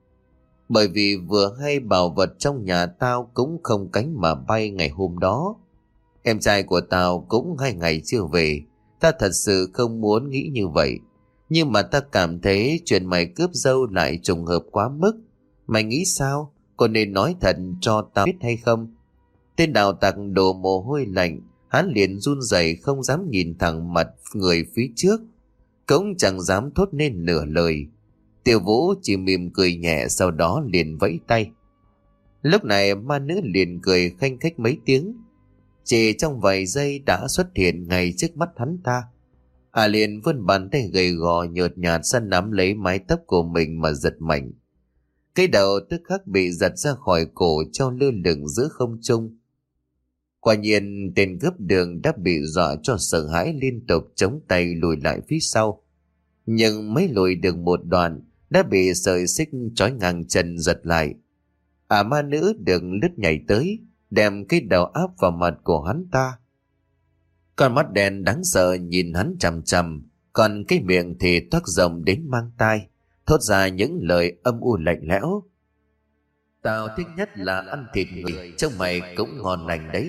Bởi vì vừa hay bảo vật trong nhà tao cũng không cánh mà bay ngày hôm đó. Em trai của tao cũng hai ngày chưa về. Ta thật sự không muốn nghĩ như vậy. Nhưng mà ta cảm thấy chuyện mày cướp dâu lại trùng hợp quá mức. Mày nghĩ sao? Có nên nói thật cho tao biết hay không? Tên đạo tặc đổ mồ hôi lạnh. Hắn liền run rẩy không dám nhìn thẳng mặt người phía trước. Cũng chẳng dám thốt nên nửa lời. Tiêu Vũ chỉ mỉm cười nhẹ, sau đó liền vẫy tay. Lúc này ma nữ liền cười khanh khách mấy tiếng. Chỉ trong vài giây đã xuất hiện ngay trước mắt hắn ta. À liền vươn bàn tay gầy gò nhợt nhạt săn nắm lấy mái tóc của mình mà giật mạnh. Cái đầu tức khắc bị giật ra khỏi cổ treo lơ lửng giữa không trung. Quả nhiên tên cướp đường đã bị dọa cho sợ hãi, liên tục chống tay lùi lại phía sau. Nhưng mới lùi được một đoạn đã bị sợi xích trói ngang chân giật lại. À ma nữ đường lướt nhảy tới, đem cái đầu áp vào mặt của hắn ta. Con mắt đen đáng sợ nhìn hắn chằm chằm, còn cái miệng thì toác rộng đến mang tai, thốt ra những lời âm u lạnh lẽo. Tao thích nhất là ăn thịt người, trông mày cũng ngon lành đấy.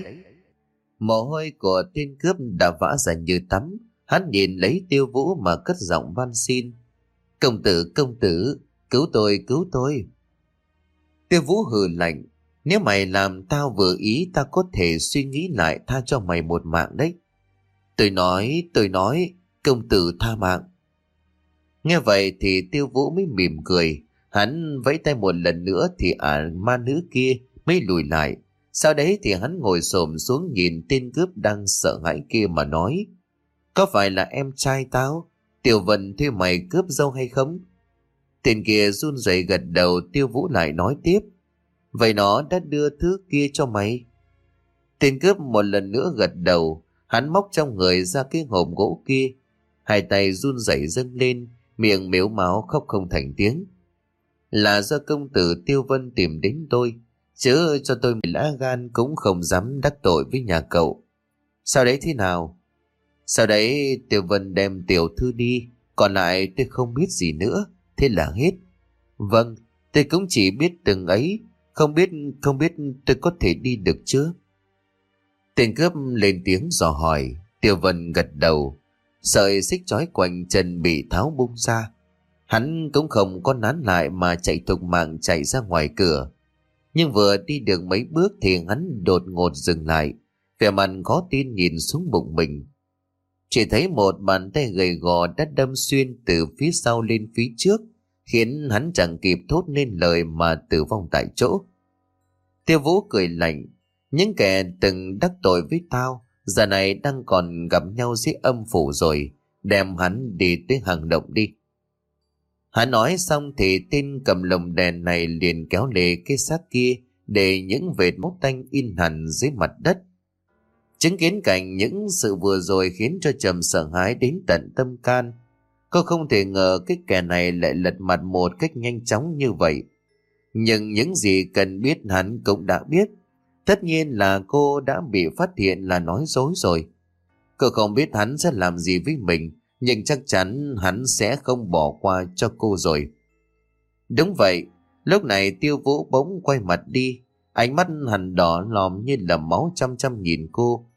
Mồ hôi của tên cướp đã vã ra như tắm. Hắn nhìn lấy Tiêu Vũ mà cất giọng van xin. Công tử, công tử, cứu tôi, cứu tôi. Tiêu Vũ hừ lạnh. Nếu mày làm tao vừa ý, tao có thể suy nghĩ lại tha cho mày một mạng đấy. Tôi nói, tôi nói, công tử tha mạng. Nghe vậy thì Tiêu Vũ mới mỉm cười. Hắn vẫy tay một lần nữa thì ả ma nữ kia mới lùi lại. Sau đấy thì hắn ngồi xổm xuống nhìn tên cướp đang sợ hãi kia mà nói. Có phải là em trai tao, Tiểu Vân thuê mày cướp dâu hay không? Tên kia run rẩy gật đầu. Tiêu Vũ lại nói tiếp. Vậy nó đã đưa thứ kia cho mày? Tên cướp một lần nữa gật đầu. Hắn móc trong người ra cái hộp gỗ kia. Hai tay run rẩy dâng lên, miệng mếu máo khóc không thành tiếng. Là do công tử Tiêu Vân tìm đến tôi, chứ cho tôi lá gan cũng không dám đắc tội với nhà cậu. Sau đấy thế nào? Sau đấy Tiêu Vân đem tiểu thư đi, còn lại tôi không biết gì nữa. Thế là hết. Vâng, tôi cũng chỉ biết từng ấy. Không biết, không biết tôi có thể đi được chưa? Tên cướp lên tiếng dò hỏi. Tiêu Vân gật đầu. Sợi xích trói quanh chân bị tháo bung ra. Hắn cũng không có nán lại mà chạy thục mạng chạy ra ngoài cửa. Nhưng vừa đi được mấy bước thì hắn đột ngột dừng lại, vẻ mặt khó tin nhìn xuống bụng mình. Chỉ thấy một bàn tay gầy gò đã đâm xuyên từ phía sau lên phía trước, khiến hắn chẳng kịp thốt nên lời mà tử vong tại chỗ. Tiêu Vũ cười lạnh. Những kẻ từng đắc tội với tao giờ này đang còn gặp nhau dưới âm phủ rồi, đem hắn đi tới hang động đi. Hắn nói xong thì tên cầm lồng đèn này liền kéo lê cái xác kia, để những vệt máu tanh in hẳn dưới mặt đất. Chứng kiến cảnh những sự vừa rồi khiến cho Trầm sợ hãi đến tận tâm can. Cô không thể ngờ cái kẻ này lại lật mặt một cách nhanh chóng như vậy. Nhưng những gì cần biết hắn cũng đã biết. Tất nhiên là cô đã bị phát hiện là nói dối rồi. Cô không biết hắn sẽ làm gì với mình, nhưng chắc chắn hắn sẽ không bỏ qua cho cô rồi. Đúng vậy, lúc này Tiêu Vũ bỗng quay mặt đi, ánh mắt hắn đỏ lòm như là máu chăm chăm nhìn cô.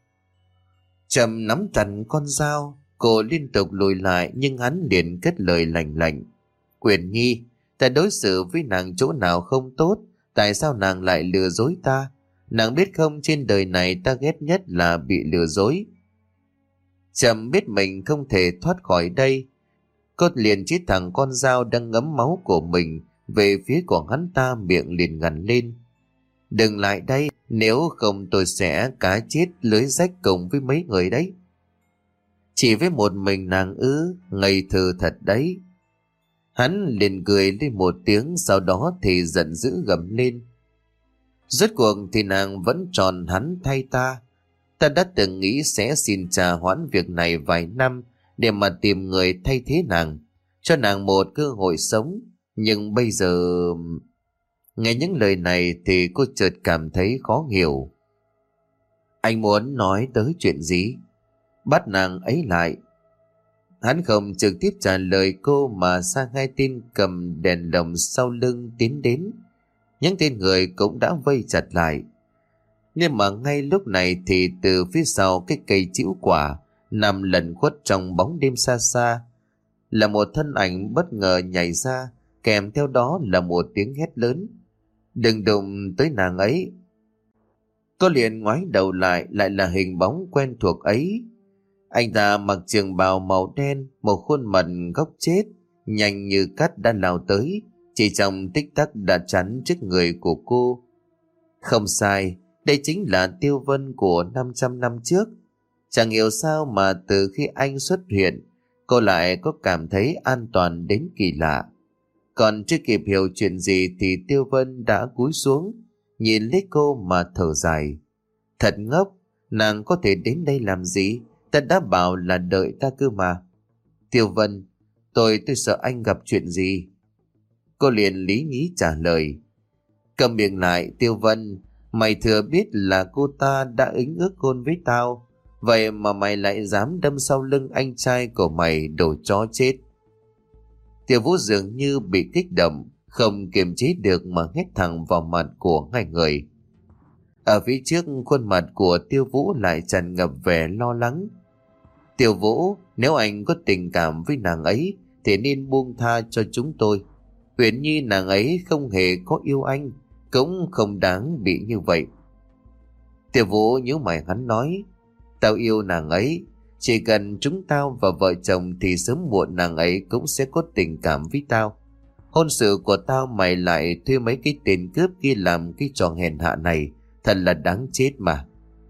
Trầm nắm chặt con dao, cô liên tục lùi lại nhưng hắn liền cất lời lạnh lạnh. Quyền Nhi, ta đối xử với nàng chỗ nào không tốt, tại sao nàng lại lừa dối ta? Nàng biết không, trên đời này ta ghét nhất là bị lừa dối. Trầm biết mình không thể thoát khỏi đây. Cô liền chít thẳng con dao đang ngấm máu của mình về phía của hắn ta, miệng liền gằn lên. Đừng lại đây, nếu không tôi sẽ cá chết lưới rách cùng với mấy người đấy. Chỉ với một mình nàng ư? Ngây thơ thật đấy. Hắn liền cười lên một tiếng, sau đó thì giận dữ gầm lên. Rốt cuộc thì nàng vẫn tròn hắn thay ta. Ta đã từng nghĩ sẽ xin trà hoãn việc này vài năm để mà tìm người thay thế nàng, cho nàng một cơ hội sống. Nhưng bây giờ... Nghe những lời này thì cô chợt cảm thấy khó hiểu. Anh muốn nói tới chuyện gì? Bắt nàng ấy lại. Hắn không trực tiếp trả lời cô mà sang hai tên cầm đèn lồng sau lưng tiến đến. Những tên người cũng đã vây chặt lại. Nhưng mà ngay lúc này thì từ phía sau cái cây chĩu quả nằm lẩn khuất trong bóng đêm xa xa là một thân ảnh bất ngờ nhảy ra, kèm theo đó là một tiếng hét lớn. Đừng đụng tới nàng ấy. Cô liền ngoái đầu lại, lại là hình bóng quen thuộc ấy. Anh ta mặc trường bào màu đen, một khuôn mặt góc chết, nhanh như cắt đã lao tới, chỉ trong tích tắc đã chắn trước người của cô. Không sai, đây chính là Tiêu Vân của năm trăm năm trước. Chẳng hiểu sao mà từ khi anh xuất hiện, cô lại có cảm thấy an toàn đến kỳ lạ. Còn chưa kịp hiểu chuyện gì thì Tiêu Vân đã cúi xuống, nhìn lấy cô mà thở dài. Thật ngốc, nàng có thể đến đây làm gì? Ta đã bảo là đợi ta cơ mà. Tiêu Vân, tôi tôi sợ anh gặp chuyện gì. Cô liền lý nhí trả lời. Cầm miệng lại, Tiêu Vân, mày thừa biết là cô ta đã ính ước hôn với tao. Vậy mà mày lại dám đâm sau lưng anh trai của mày, đồ chó chết. Tiêu Vũ dường như bị kích động, không kiềm chế được mà hét thẳng vào mặt của hai người. Ở phía trước, khuôn mặt của Tiêu Vũ lại tràn ngập vẻ lo lắng. Tiêu Vũ, nếu anh có tình cảm với nàng ấy thì nên buông tha cho chúng tôi. Uyển Nhi nàng ấy không hề có yêu anh, cũng không đáng bị như vậy. Tiêu Vũ nhíu mày, hắn nói, tao yêu nàng ấy, chỉ cần chúng tao và vợ chồng thì sớm muộn nàng ấy cũng sẽ có tình cảm với tao. Hôn sự của tao mày lại thuê mấy cái tên cướp kia làm cái trò hèn hạ này, thật là đáng chết mà.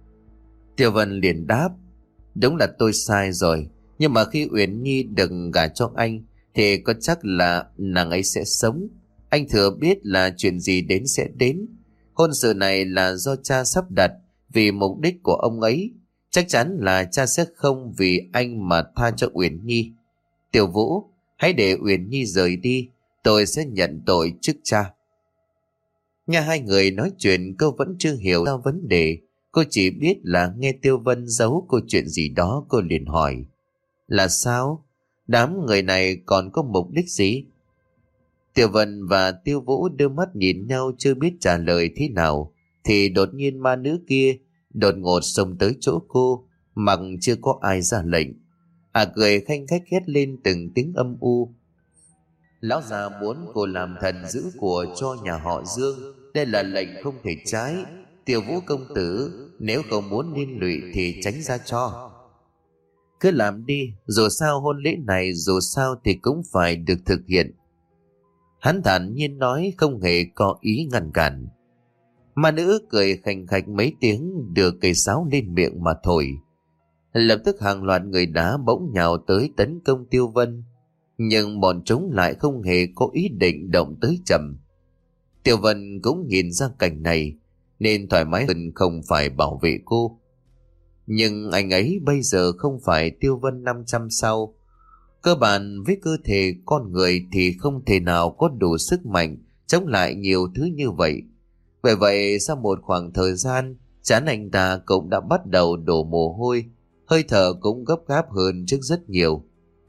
Tiêu Vân liền đáp, đúng là tôi sai rồi, nhưng mà khi Uyển Nhi đừng gả cho anh thì có chắc là nàng ấy sẽ sống. Anh thừa biết là chuyện gì đến sẽ đến. Hôn sự này là do cha sắp đặt vì mục đích của ông ấy. Chắc chắn là cha sẽ không vì anh mà tha cho Uyển Nhi. Tiểu Vũ, hãy để Uyển Nhi rời đi, tôi sẽ nhận tội trước cha. Nghe hai người nói chuyện, cô vẫn chưa hiểu ra vấn đề. Cô chỉ biết là nghe Tiêu Vân giấu cô chuyện gì đó. Cô liền hỏi, là sao? Đám người này còn có mục đích gì? Tiêu Vân và Tiêu Vũ đưa mắt nhìn nhau, chưa biết trả lời thế nào, thì đột nhiên ma nữ kia đột ngột xông tới chỗ cô, mặc chưa có ai ra lệnh. À cười khanh khách hét lên từng tiếng âm u, lão già muốn cô làm thần giữ của cho nhà họ Dương, đây là lệnh không thể trái. Tiêu Vũ công tử, nếu không muốn liên lụy thì tránh ra cho. Cứ làm đi, dù sao hôn lễ này dù sao thì cũng phải được thực hiện. Hắn thản nhiên nói, không hề có ý ngăn cản. Ma nữ cười khành khạch mấy tiếng, đưa cây sáo lên miệng mà thổi. Lập tức hàng loạt người đá bỗng nhào tới tấn công Tiêu Vân, nhưng bọn chúng lại không hề có ý định động tới chậm. Tiêu Vân cũng nhìn ra cảnh này nên thoải mái hơn không phải bảo vệ cô. Nhưng anh ấy bây giờ không phải Tiêu Vân năm trăm sau. Cơ bản với cơ thể con người thì không thể nào có đủ sức mạnh chống lại nhiều thứ như vậy. Bởi vậy sau một khoảng thời gian, trán anh ta cũng đã bắt đầu đổ mồ hôi, hơi thở cũng gấp gáp hơn trước rất nhiều.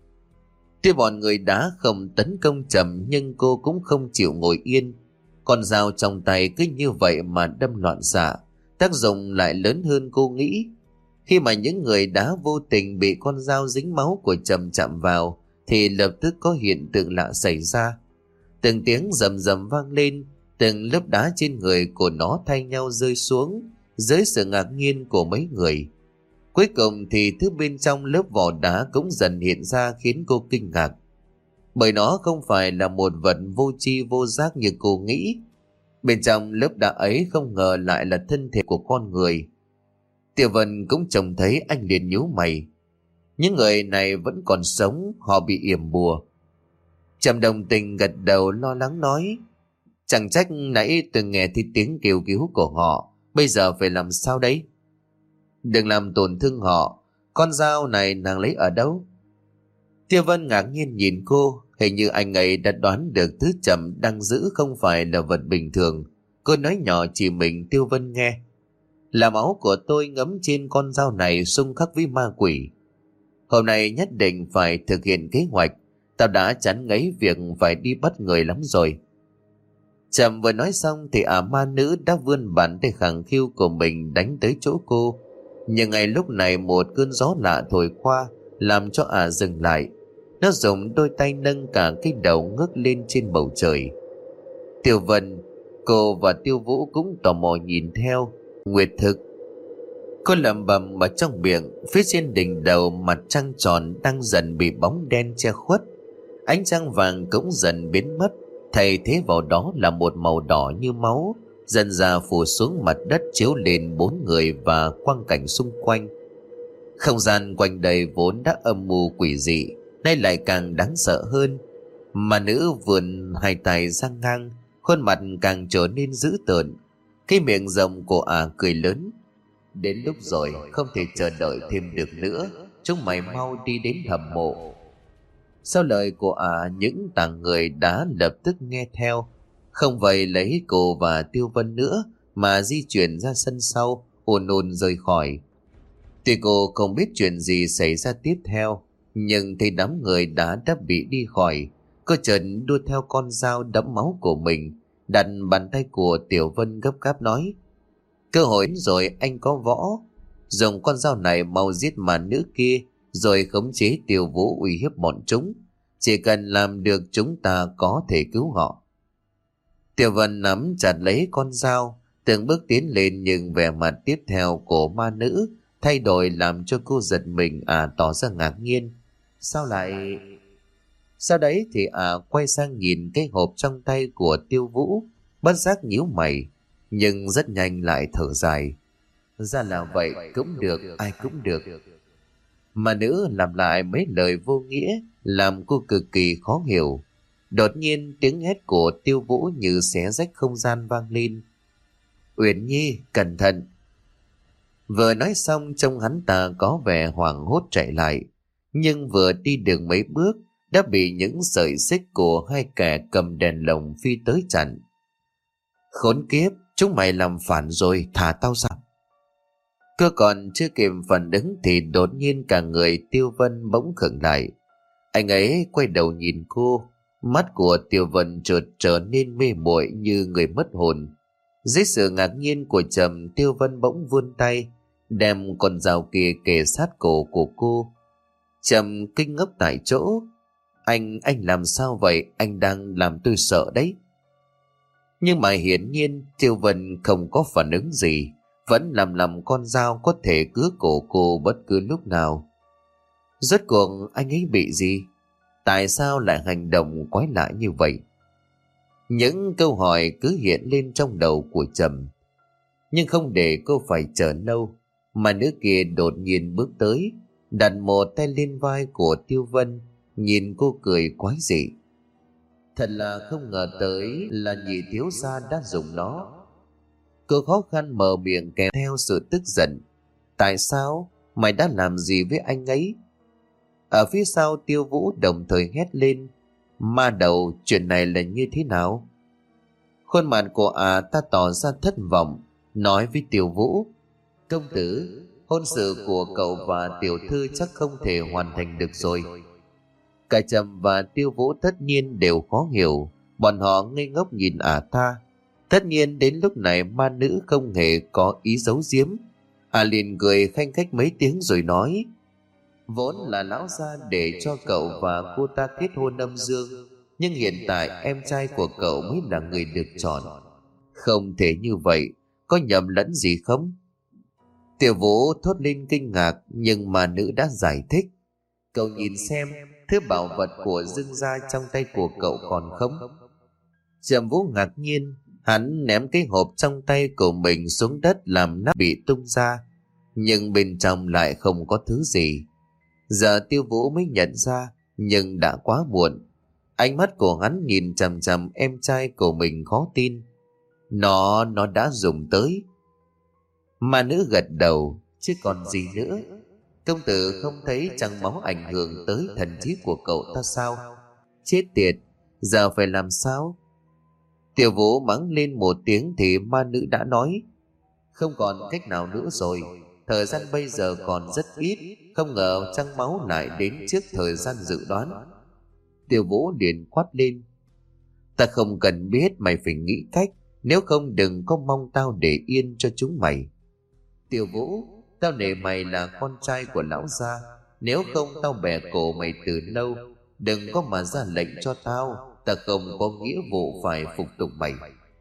Tuy bọn người đá không tấn công chậm, nhưng cô cũng không chịu ngồi yên. Con dao trong tay cứ như vậy mà đâm loạn xạ, tác dụng lại lớn hơn cô nghĩ. Khi mà những người đá vô tình bị con dao dính máu của Trầm chạm vào thì lập tức có hiện tượng lạ xảy ra. Từng tiếng rầm rầm vang lên, từng lớp đá trên người của nó thay nhau rơi xuống dưới sự ngạc nhiên của mấy người. Cuối cùng thì thứ bên trong lớp vỏ đá cũng dần hiện ra, khiến cô kinh ngạc. Bởi nó không phải là một vật vô tri vô giác như cô nghĩ. Bên trong lớp đá ấy không ngờ lại là thân thể của con người. Tiểu Vân cũng trông thấy, anh liền nhíu mày. Những người này vẫn còn sống, họ bị yểm bùa. Trầm đồng tình gật đầu lo lắng nói, chẳng trách nãy tôi nghe thấy tiếng kêu cứu của họ, bây giờ phải làm sao đấy? Đừng làm tổn thương họ, con dao này nàng lấy ở đâu? Tiêu Vân ngạc nhiên nhìn cô, hình như anh ấy đã đoán được thứ Trầm đang giữ không phải là vật bình thường. Cô nói nhỏ chỉ mình Tiêu Vân nghe, là máu của tôi ngấm trên con dao này xung khắc với ma quỷ. Hôm nay nhất định phải thực hiện kế hoạch, tao đã chán ngấy việc phải đi bắt người lắm rồi. Trầm vừa nói xong thì ả ma nữ đã vươn bàn tay khẳng khiu của mình đánh tới chỗ cô. Nhưng ngay lúc này một cơn gió lạ thổi qua, làm cho ả dừng lại. Nó dùng đôi tay nâng cả cái đầu ngước lên trên bầu trời. Tiêu Vân, cô và Tiêu Vũ cũng tò mò nhìn theo. Nguyệt thực. Cô lẩm bẩm ở trong miệng. Phía trên đỉnh đầu mặt trăng tròn đang dần bị bóng đen che khuất. Ánh trăng vàng cũng dần biến mất, thay thế vào đó là một màu đỏ như máu, dần dà phủ xuống mặt đất, chiếu lên bốn người và quang cảnh xung quanh. Không gian quanh đây vốn đã âm mưu quỷ dị, nay lại càng đáng sợ hơn. Mà nữ vươn hai tay ra ngang, khuôn mặt càng trở nên dữ tợn. Cái miệng rộng của ả cười lớn. Đến lúc rồi, không thể chờ đợi thêm được nữa, chúng mày mau đi đến hầm mộ. Sau lời của ả, những tàng người đã lập tức nghe theo. Không vậy lấy cô và Tiêu Vân nữa mà di chuyển ra sân sau, ồn ồn rời khỏi. Tuy cô không biết chuyện gì xảy ra tiếp theo, nhưng thấy đám người đã đã bị đi khỏi, cô chợt đua theo con dao đẫm máu của mình, đặt bàn tay của Tiểu Vân gấp gáp nói: cơ hội rồi, anh có võ, dùng con dao này mau giết mà nữ kia, rồi khống chế Tiêu Vũ uy hiếp bọn chúng. Chỉ cần làm được, chúng ta có thể cứu họ. Tiểu Vân nắm chặt lấy con dao, từng bước tiến lên, nhưng vẻ mặt tiếp theo của ma nữ thay đổi làm cho cô giật mình, à tỏ ra ngạc nhiên. Sao lại... Sau đấy thì à quay sang nhìn cái hộp trong tay của Tiêu Vũ, bất giác nhíu mày, nhưng rất nhanh lại thở dài. Ra là vậy, cũng được, ai cũng được. Mà nữ làm lại mấy lời vô nghĩa làm cô cực kỳ khó hiểu. Đột nhiên tiếng hét của Tiêu Vũ như xé rách không gian vang lên: Uyển Nhi, cẩn thận! Vừa nói xong, trông hắn ta có vẻ hoảng hốt chạy lại, nhưng vừa đi được mấy bước đã bị những sợi xích của hai kẻ cầm đèn lồng phi tới chặn. Khốn kiếp, chúng mày làm phản rồi, thả tao ra! Cơ còn chưa kịp phản ứng thì đột nhiên cả người Tiêu Vân bỗng khựng lại. Anh ấy quay đầu nhìn cô, mắt của Tiêu Vân chợt trở nên mê muội như người mất hồn. Dưới sự ngạc nhiên của Trầm, Tiêu Vân bỗng vươn tay đem con dao kia kề sát cổ của cô. Trầm kinh ngốc tại chỗ. Anh, anh làm sao vậy? Anh đang làm tôi sợ đấy. Nhưng mà hiển nhiên Tiêu Vân không có phản ứng gì, vẫn làm lầm con dao có thể cứa cổ cô bất cứ lúc nào. Rốt cuộc anh ấy bị gì? Tại sao lại hành động quái lạ như vậy? Những câu hỏi cứ hiện lên trong đầu của Trầm. Nhưng không để cô phải chờ lâu, mà nữ kia đột nhiên bước tới, đặt một tay lên vai của Tiêu Vân, nhìn cô cười quái dị. Thật là không ngờ tới là nhị thiếu gia đã dùng nó. Cô khó khăn mở miệng kèm theo sự tức giận. Tại sao? Mày đã làm gì với anh ấy? Ở phía sau Tiêu Vũ đồng thời hét lên: Ma đầu, chuyện này là như thế nào? Khuôn mặt của à ta tỏ ra thất vọng, nói với Tiêu Vũ: Công tử, hôn sự của cậu và tiểu thư chắc không thể hoàn thành được rồi. Cả Trầm và Tiêu Vũ tất nhiên đều khó hiểu, bọn họ ngây ngốc nhìn ả ta. Tất nhiên đến lúc này ma nữ không hề có ý giấu giếm. Ả liền cười khanh khách mấy tiếng rồi nói: Vốn là lão gia để cho cậu và cô ta kết hôn âm dương, nhưng hiện tại em trai của cậu mới là người được chọn. Không thể như vậy, có nhầm lẫn gì không? Tiểu Vũ thốt lên kinh ngạc, nhưng mà nữ đã giải thích: Cậu nhìn xem, thứ bảo vật của Dương gia trong tay của cậu còn không? Trầm Vũ ngạc nhiên, hắn ném cái hộp trong tay của mình xuống đất làm nắp bị tung ra, nhưng bên trong lại không có thứ gì. Giờ Tiêu Vũ mới nhận ra, nhưng đã quá muộn. Ánh mắt của hắn nhìn chằm chằm em trai của mình khó tin. Nó, nó đã dùng tới. Mà nữ gật đầu: Chứ còn gì nữa? Công tử không thấy trăng máu ảnh hưởng tới thần trí của cậu ta sao? Chết tiệt, giờ phải làm sao? Tiểu Vũ mắng lên một tiếng thì ma nữ đã nói: Không còn cách nào nữa rồi. Thời gian bây giờ còn rất ít, không ngờ trăng máu lại đến trước thời gian dự đoán. Tiểu Vũ liền quát lên: Ta không cần biết, mày phải nghĩ cách, nếu không đừng có mong tao để yên cho chúng mày. Tiểu Vũ, tao nể mày là con trai của lão gia, nếu không tao bẻ cổ mày từ lâu. Đừng có mà ra lệnh cho tao, ta không có nghĩa vụ phải phục tùng mày.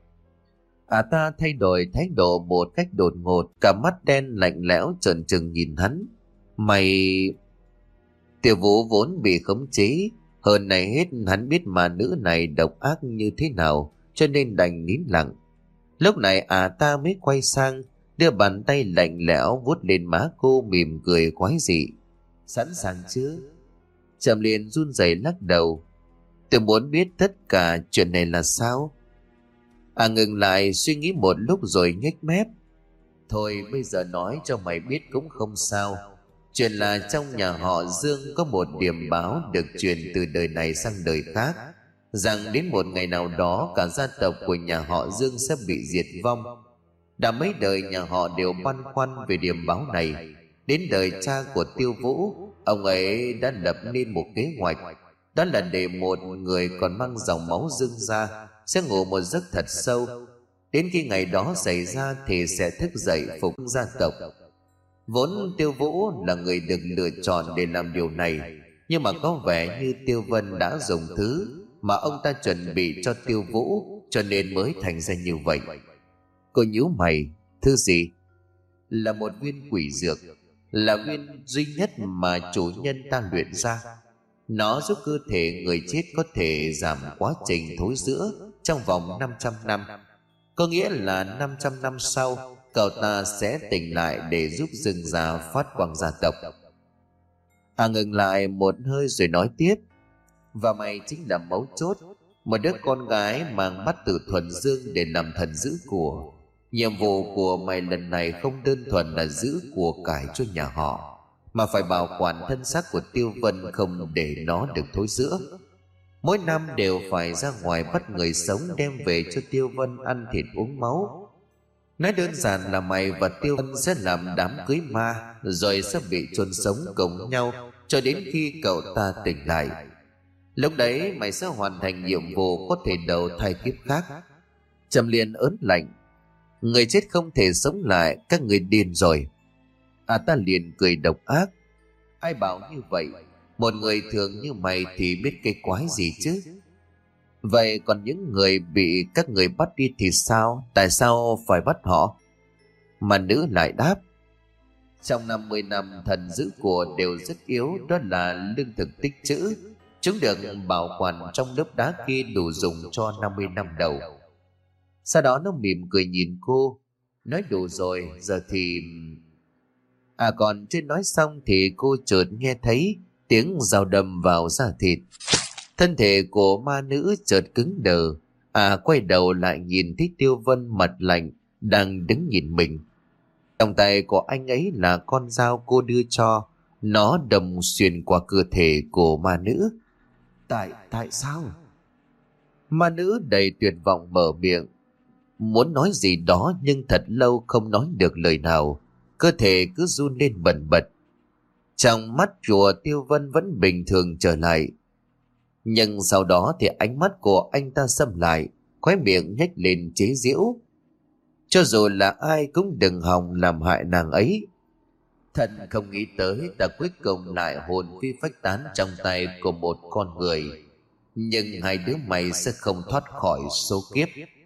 À ta thay đổi thái độ một cách đột ngột, cả mắt đen lạnh lẽo trợn trừng nhìn hắn. Mày... Tiểu Vũ vốn bị khống chế, hơn này hết hắn biết mà nữ này độc ác như thế nào, cho nên đành nín lặng. Lúc này à ta mới quay sang, đưa bàn tay lạnh lẽo vuốt lên má cô, mỉm cười quái dị. Sẵn sàng chưa? Trầm liền run rẩy lắc đầu. Tôi muốn biết tất cả chuyện này là sao? À ngừng lại suy nghĩ một lúc rồi nhếch mép. Thôi bây giờ nói cho mày biết cũng không sao. Chuyện là trong nhà họ Dương có một điểm báo được truyền từ đời này sang đời khác, rằng đến một ngày nào đó cả gia tộc của nhà họ Dương sẽ bị diệt vong. Đã mấy đời nhà họ đều băn khoăn về điểm báo này, Đến đời cha của Tiêu Vũ, ông ấy đã lập nên một kế hoạch, đó là để một người còn mang dòng máu Dương gia sẽ ngủ một giấc thật sâu. Đến khi ngày đó xảy ra thì sẽ thức dậy phục gia tộc. Vốn Tiêu Vũ là người được lựa chọn để làm điều này, nhưng mà có vẻ như Tiêu Vân đã dùng thứ mà ông ta chuẩn bị cho Tiêu Vũ, cho nên mới thành ra như vậy. Cô nhíu mày. Thứ gì? Là một viên quỷ dược, là viên duy nhất mà chủ nhân ta luyện ra. Nó giúp cơ thể người chết có thể giảm quá trình thối rữa trong vòng năm trăm năm. Có nghĩa là năm trăm năm sau, cậu ta sẽ tỉnh lại để giúp Dương gia phát quang gia tộc. À ngừng lại một hơi rồi nói tiếp. Và mày chính là mấu chốt, một đứa con gái mang bắt từ thuần dương để làm thần giữ của. Nhiệm vụ của mày lần này không đơn thuần là giữ của cải cho nhà họ, mà phải bảo quản thân xác của Tiêu Vân không để nó được thối rữa. Mỗi năm đều phải ra ngoài bắt người sống đem về cho Tiêu Vân ăn thịt uống máu. Nói đơn giản là mày và Tiêu Vân sẽ làm đám cưới ma, rồi sẽ bị chôn sống cùng nhau cho đến khi cậu ta tỉnh lại. Lúc đấy mày sẽ hoàn thành nhiệm vụ, có thể đầu thai kiếp khác. Trầm Liên ớn lạnh. Người chết không thể sống lại, các người điên rồi. À ta liền cười độc ác. Ai bảo như vậy? Một người thường như mày thì biết cái quái gì chứ? Vậy còn những người bị các người bắt đi thì sao? Tại sao phải bắt họ? Mà nữ lại đáp. Trong năm mươi năm thần giữ của đều rất yếu, đó là lương thực tích trữ. Chúng được bảo quản trong lớp đá kia đủ dùng cho năm mươi năm đầu. Sau đó nó mỉm cười nhìn cô. Nói đủ rồi, giờ thì... À còn chưa nói xong thì cô chợt nghe thấy tiếng dao đâm vào da thịt. Thân thể của ma nữ chợt cứng đờ. À quay đầu lại nhìn thấy Tiêu Vân mặt lạnh đang đứng nhìn mình. Trong tay của anh ấy là con dao cô đưa cho. Nó đâm xuyên qua cơ thể của ma nữ. Tại, tại sao? Ma nữ đầy tuyệt vọng mở miệng. Muốn nói gì đó nhưng thật lâu không nói được lời nào. Cơ thể cứ run lên bần bật. Trong mắt của Tiêu Vân vẫn bình thường trở lại. Nhưng sau đó thì ánh mắt của anh ta sầm lại, khóe miệng nhếch lên chế giễu. Cho dù là ai cũng đừng hòng làm hại nàng ấy. Thần không nghĩ tới ta cuối cùng lại hồn phi phách tán trong tay của một con người. Nhưng hai đứa mày sẽ không thoát khỏi số kiếp.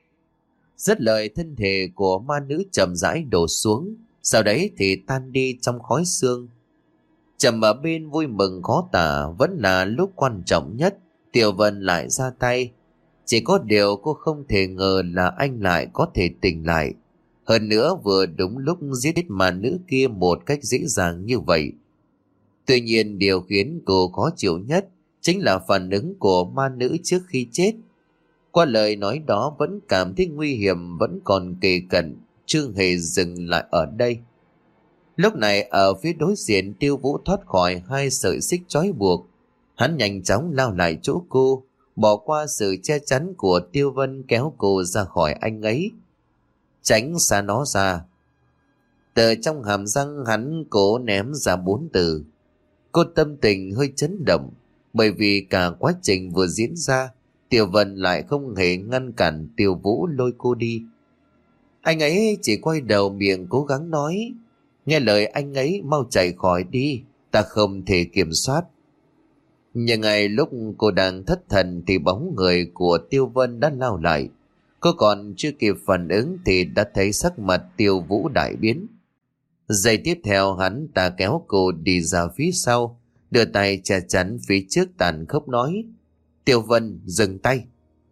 Dứt lời, thân thể của ma nữ chậm rãi đổ xuống, sau đấy thì tan đi trong khói sương. Trầm ở bên vui mừng khó tả, vẫn là lúc quan trọng nhất Tiểu Vân lại ra tay. Chỉ có điều cô không thể ngờ là anh lại có thể tỉnh lại, hơn nữa vừa đúng lúc giết ma nữ kia một cách dễ dàng như vậy. Tuy nhiên điều khiến cô khó chịu nhất chính là phản ứng của ma nữ trước khi chết. Qua lời nói đó vẫn cảm thấy nguy hiểm vẫn còn kề cận, chưa hề dừng lại ở đây. Lúc này ở phía đối diện, Tiêu Vũ thoát khỏi hai sợi xích trói buộc. Hắn nhanh chóng lao lại chỗ cô, bỏ qua sự che chắn của Tiêu Vân, kéo cô ra khỏi anh ấy, tránh xa nó ra. Từ trong hàm răng hắn cố ném ra bốn từ. Cô tâm tình hơi chấn động, bởi vì cả quá trình vừa diễn ra, Tiêu Vân lại không hề ngăn cản Tiêu Vũ lôi cô đi. Anh ấy chỉ quay đầu miệng cố gắng nói, nghe lời anh ấy, mau chạy khỏi đi, ta không thể kiểm soát. Nhưng ngay lúc cô đang thất thần thì bóng người của Tiêu Vân đã lao lại. Cô còn chưa kịp phản ứng thì đã thấy sắc mặt Tiêu Vũ đại biến. Giây tiếp theo hắn ta kéo cô đi ra phía sau, đưa tay che chắn phía trước, tàn khốc nói, Tiêu Vân dừng tay.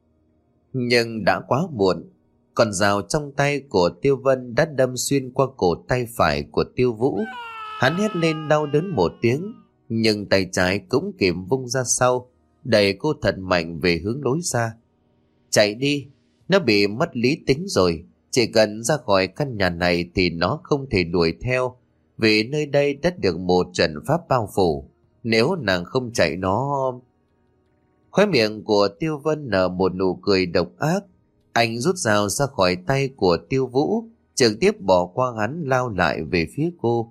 Nhưng đã quá muộn. Con dao trong tay của Tiêu Vân đã đâm xuyên qua cổ tay phải của Tiêu Vũ. Hắn hét lên đau đớn một tiếng, nhưng tay trái cũng kịp vung ra sau, đẩy cô thật mạnh về hướng lối ra. Chạy đi, nó bị mất lý tính rồi. Chỉ cần ra khỏi căn nhà này thì nó không thể đuổi theo, vì nơi đây đã được một trận pháp bao phủ. Nếu nàng không chạy nó... Khóe miệng của Tiêu Vân nở một nụ cười độc ác. Anh rút dao ra khỏi tay của Tiêu Vũ, trực tiếp bỏ qua hắn lao lại về phía cô.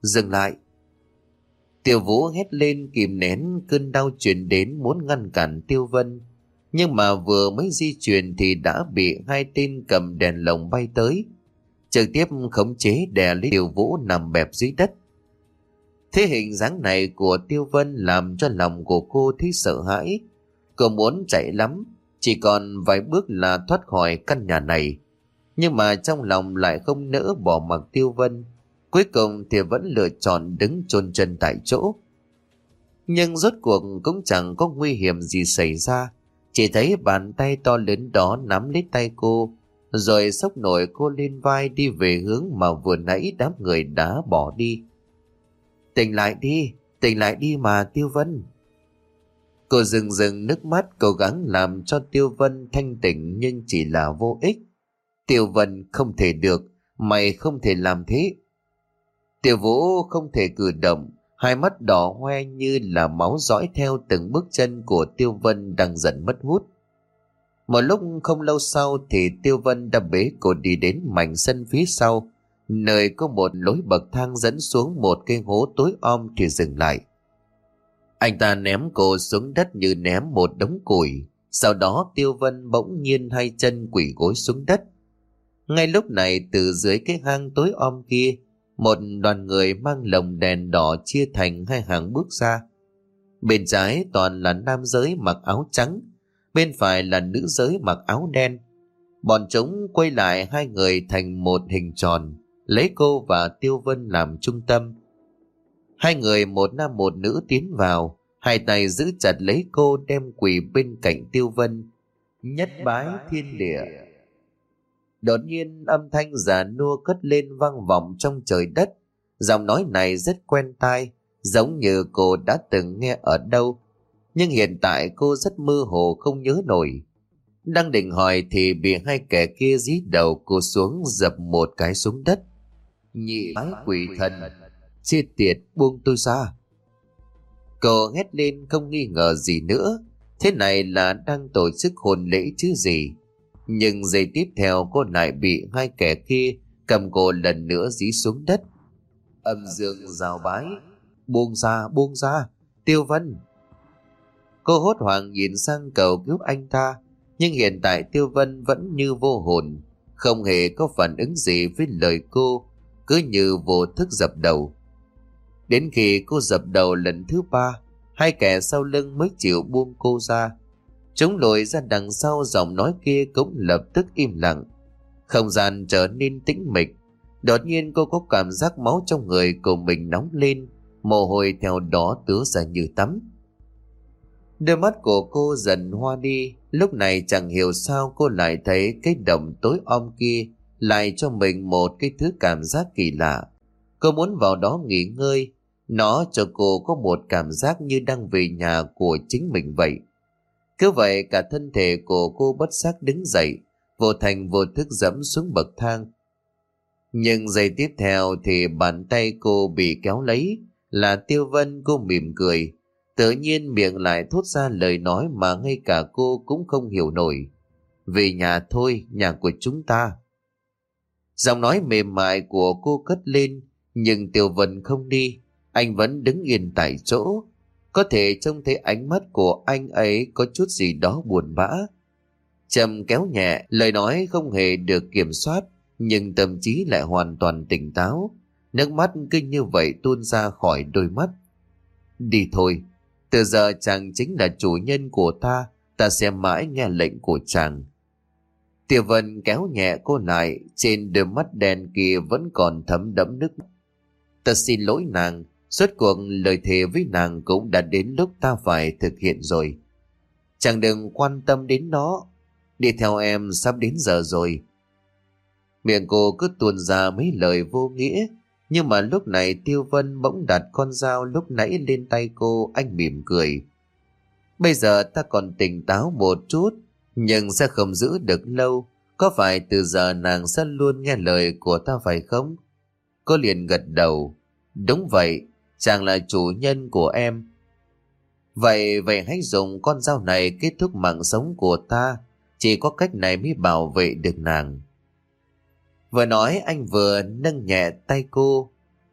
Dừng lại! Tiêu Vũ hét lên kìm nén cơn đau truyền đến muốn ngăn cản Tiêu Vân. Nhưng mà vừa mới di chuyển thì đã bị hai tên cầm đèn lồng bay tới, trực tiếp khống chế đè lấy Tiêu Vũ nằm bẹp dưới đất. Thế hình dáng này của Tiêu Vân làm cho lòng của cô thấy sợ hãi. Cô muốn chạy lắm, chỉ còn vài bước là thoát khỏi căn nhà này. Nhưng mà trong lòng lại không nỡ bỏ mặc Tiêu Vân. Cuối cùng thì vẫn lựa chọn đứng chôn chân tại chỗ. Nhưng rốt cuộc cũng chẳng có nguy hiểm gì xảy ra. Chỉ thấy bàn tay to lớn đó nắm lấy tay cô, rồi xốc nổi cô lên vai đi về hướng mà vừa nãy đám người đã bỏ đi. Tỉnh lại đi, tỉnh lại đi mà Tiêu Vân. Cô rưng rưng nước mắt cố gắng làm cho Tiêu Vân thanh tỉnh nhưng chỉ là vô ích. Tiêu Vân không thể được, mày không thể làm thế. Tiêu Vũ không thể cử động, hai mắt đỏ hoe như là máu dõi theo từng bước chân của Tiêu Vân đang dần mất hút. Một lúc không lâu sau thì Tiêu Vân đã bế cô đi đến mảnh sân phía sau, nơi có một lối bậc thang dẫn xuống một cái hố tối om thì dừng lại. Anh ta ném cô xuống đất như ném một đống củi. Sau đó Tiêu Vân bỗng nhiên hai chân quỳ gối xuống đất. Ngay lúc này từ dưới cái hang tối om kia, một đoàn người mang lồng đèn đỏ chia thành hai hàng bước ra. Bên trái toàn là nam giới mặc áo trắng, bên phải là nữ giới mặc áo đen. Bọn chúng quay lại hai người thành một hình tròn, lấy cô và Tiêu Vân làm trung tâm. Hai người một nam một nữ tiến vào, hai tay giữ chặt lấy cô đem quỳ bên cạnh Tiêu Vân. Nhất bái thiên địa. Đột nhiên âm thanh già nua cất lên vang vọng trong trời đất. Giọng nói này rất quen tai, giống như cô đã từng nghe ở đâu. Nhưng hiện tại cô rất mơ hồ không nhớ nổi. Đang định hỏi thì bị hai kẻ kia dí đầu cô xuống dập một cái xuống đất. Nhị bái quỷ thần, chết tiệt, buông tôi ra. Cô hét lên không nghi ngờ gì nữa. Thế này là đang tổ chức hôn lễ chứ gì. Nhưng giây tiếp theo cô lại bị hai kẻ kia cầm cô lần nữa dí xuống đất. Âm dương giao bái, buông ra, buông ra, Tiêu Vân. Cô hốt hoảng nhìn sang cầu cứu anh ta, nhưng hiện tại Tiêu Vân vẫn như vô hồn, không hề có phản ứng gì với lời cô, cứ như vô thức dập đầu. Đến khi cô dập đầu lần thứ ba, hai kẻ sau lưng mới chịu buông cô ra. Chúng lùi ra đằng sau, giọng nói kia cũng lập tức im lặng. Không gian trở nên tĩnh mịch. Đột nhiên cô có cảm giác máu trong người của mình nóng lên, mồ hôi theo đó tứa ra như tắm. Đôi mắt của cô dần hoa đi. Lúc này chẳng hiểu sao cô lại thấy cái động tối om kia lại cho mình một cái thứ cảm giác kỳ lạ. Cô muốn vào đó nghỉ ngơi. Nó cho cô có một cảm giác như đang về nhà của chính mình vậy. Cứ vậy cả thân thể của cô bất giác đứng dậy, vô thành vô thức dẫm xuống bậc thang. Nhưng giây tiếp theo thì bàn tay cô bị kéo lấy. Là Tiêu Vân. Cô mỉm cười, tự nhiên miệng lại thốt ra lời nói mà ngay cả cô cũng không hiểu nổi. Về nhà thôi, nhà của chúng ta. Giọng nói mềm mại của cô cất lên, nhưng Tiêu Vân không đi. Anh vẫn đứng yên tại chỗ. Có thể trông thấy ánh mắt của anh ấy có chút gì đó buồn bã. Trầm kéo nhẹ, lời nói không hề được kiểm soát, nhưng tâm trí lại hoàn toàn tỉnh táo. Nước mắt cứ như vậy tuôn ra khỏi đôi mắt. Đi thôi, từ giờ chàng chính là chủ nhân của ta, ta sẽ mãi nghe lệnh của chàng. Tiêu Vân kéo nhẹ cô lại, trên đôi mắt đen kia vẫn còn thấm đẫm nước mắt. Ta xin lỗi nàng, suốt cuộc lời thề với nàng cũng đã đến lúc ta phải thực hiện rồi. Chàng đừng quan tâm đến nó, đi theo em, sắp đến giờ rồi. Miệng cô cứ tuôn ra mấy lời vô nghĩa, nhưng mà lúc này Tiêu Vân bỗng đặt con dao lúc nãy lên tay cô. Anh mỉm cười. Bây giờ ta còn tỉnh táo một chút, nhưng sẽ không giữ được lâu. Có phải từ giờ nàng sẽ luôn nghe lời của ta phải không? Cô liền gật đầu. Đúng vậy, chàng là chủ nhân của em. Vậy vậy hãy dùng con dao này kết thúc mạng sống của ta. Chỉ có cách này mới bảo vệ được nàng. Vừa nói anh vừa nâng nhẹ tay cô.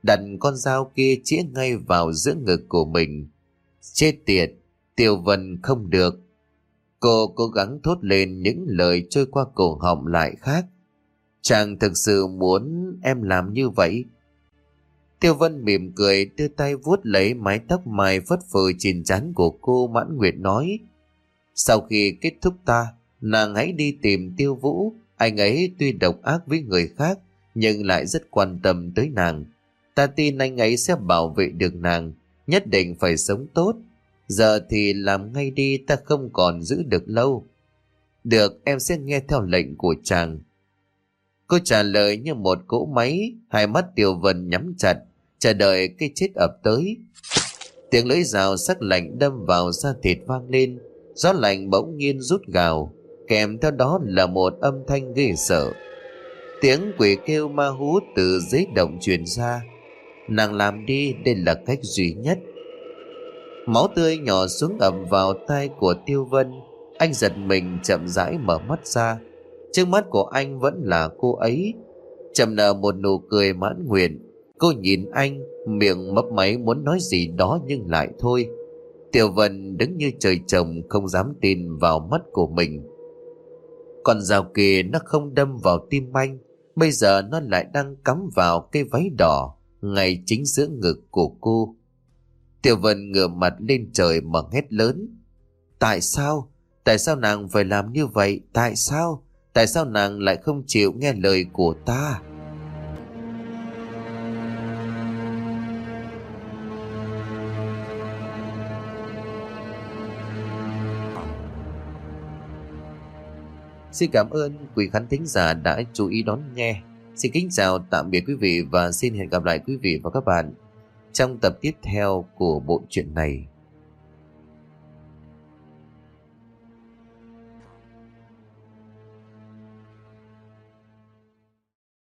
đặt con dao kia chĩa ngay vào giữa ngực của mình. Chết tiệt, Tiêu Vân không được. Cô cố gắng thốt lên những lời trôi qua cổ họng lại khác. Chàng thực sự muốn em làm như vậy. Tiêu Vân mỉm cười, đưa tay vuốt lấy mái tóc mai phất phơ trên trán của cô. Mãn Nguyệt nói: sau khi kết thúc ta, nàng hãy đi tìm Tiêu Vũ. Anh ấy tuy độc ác với người khác, nhưng lại rất quan tâm tới nàng. Ta tin anh ấy sẽ bảo vệ được nàng. Nhất định phải sống tốt. Giờ thì làm ngay đi, ta không còn giữ được lâu. Được, em sẽ nghe theo lệnh của chàng. Cô trả lời như một cỗ máy. Hai mắt Tiêu Vân nhắm chặt, chờ đợi cái chết ập tới. Tiếng lưỡi dao sắc lạnh đâm vào da thịt vang lên. Gió lạnh bỗng nhiên rút gào, kèm theo đó là một âm thanh ghê sợ. Tiếng quỷ kêu ma hú từ dưới động truyền ra. Nàng làm đi, đây là cách duy nhất. Máu tươi nhỏ xuống ầm vào tai của Tiêu Vân. Anh giật mình chậm rãi mở mắt ra. Trước mắt của anh vẫn là cô ấy, chậm nở một nụ cười mãn nguyện. Cô nhìn anh, miệng mấp máy muốn nói gì đó nhưng lại thôi. Tiêu Vân đứng như trời trồng, không dám tin vào mắt của mình. Con dao kia nó không đâm vào tim anh, bây giờ nó lại đang cắm vào cái váy đỏ ngay chính giữa ngực của cô. Tiêu Vân ngửa mặt lên trời mà hét lớn: tại sao? Tại sao nàng phải làm như vậy? Tại sao? Tại sao nàng lại không chịu nghe lời của ta? Xin cảm ơn quý khán thính giả đã chú ý đón nghe. Xin kính chào tạm biệt quý vị và xin hẹn gặp lại quý vị và các bạn trong tập tiếp theo của bộ truyện này.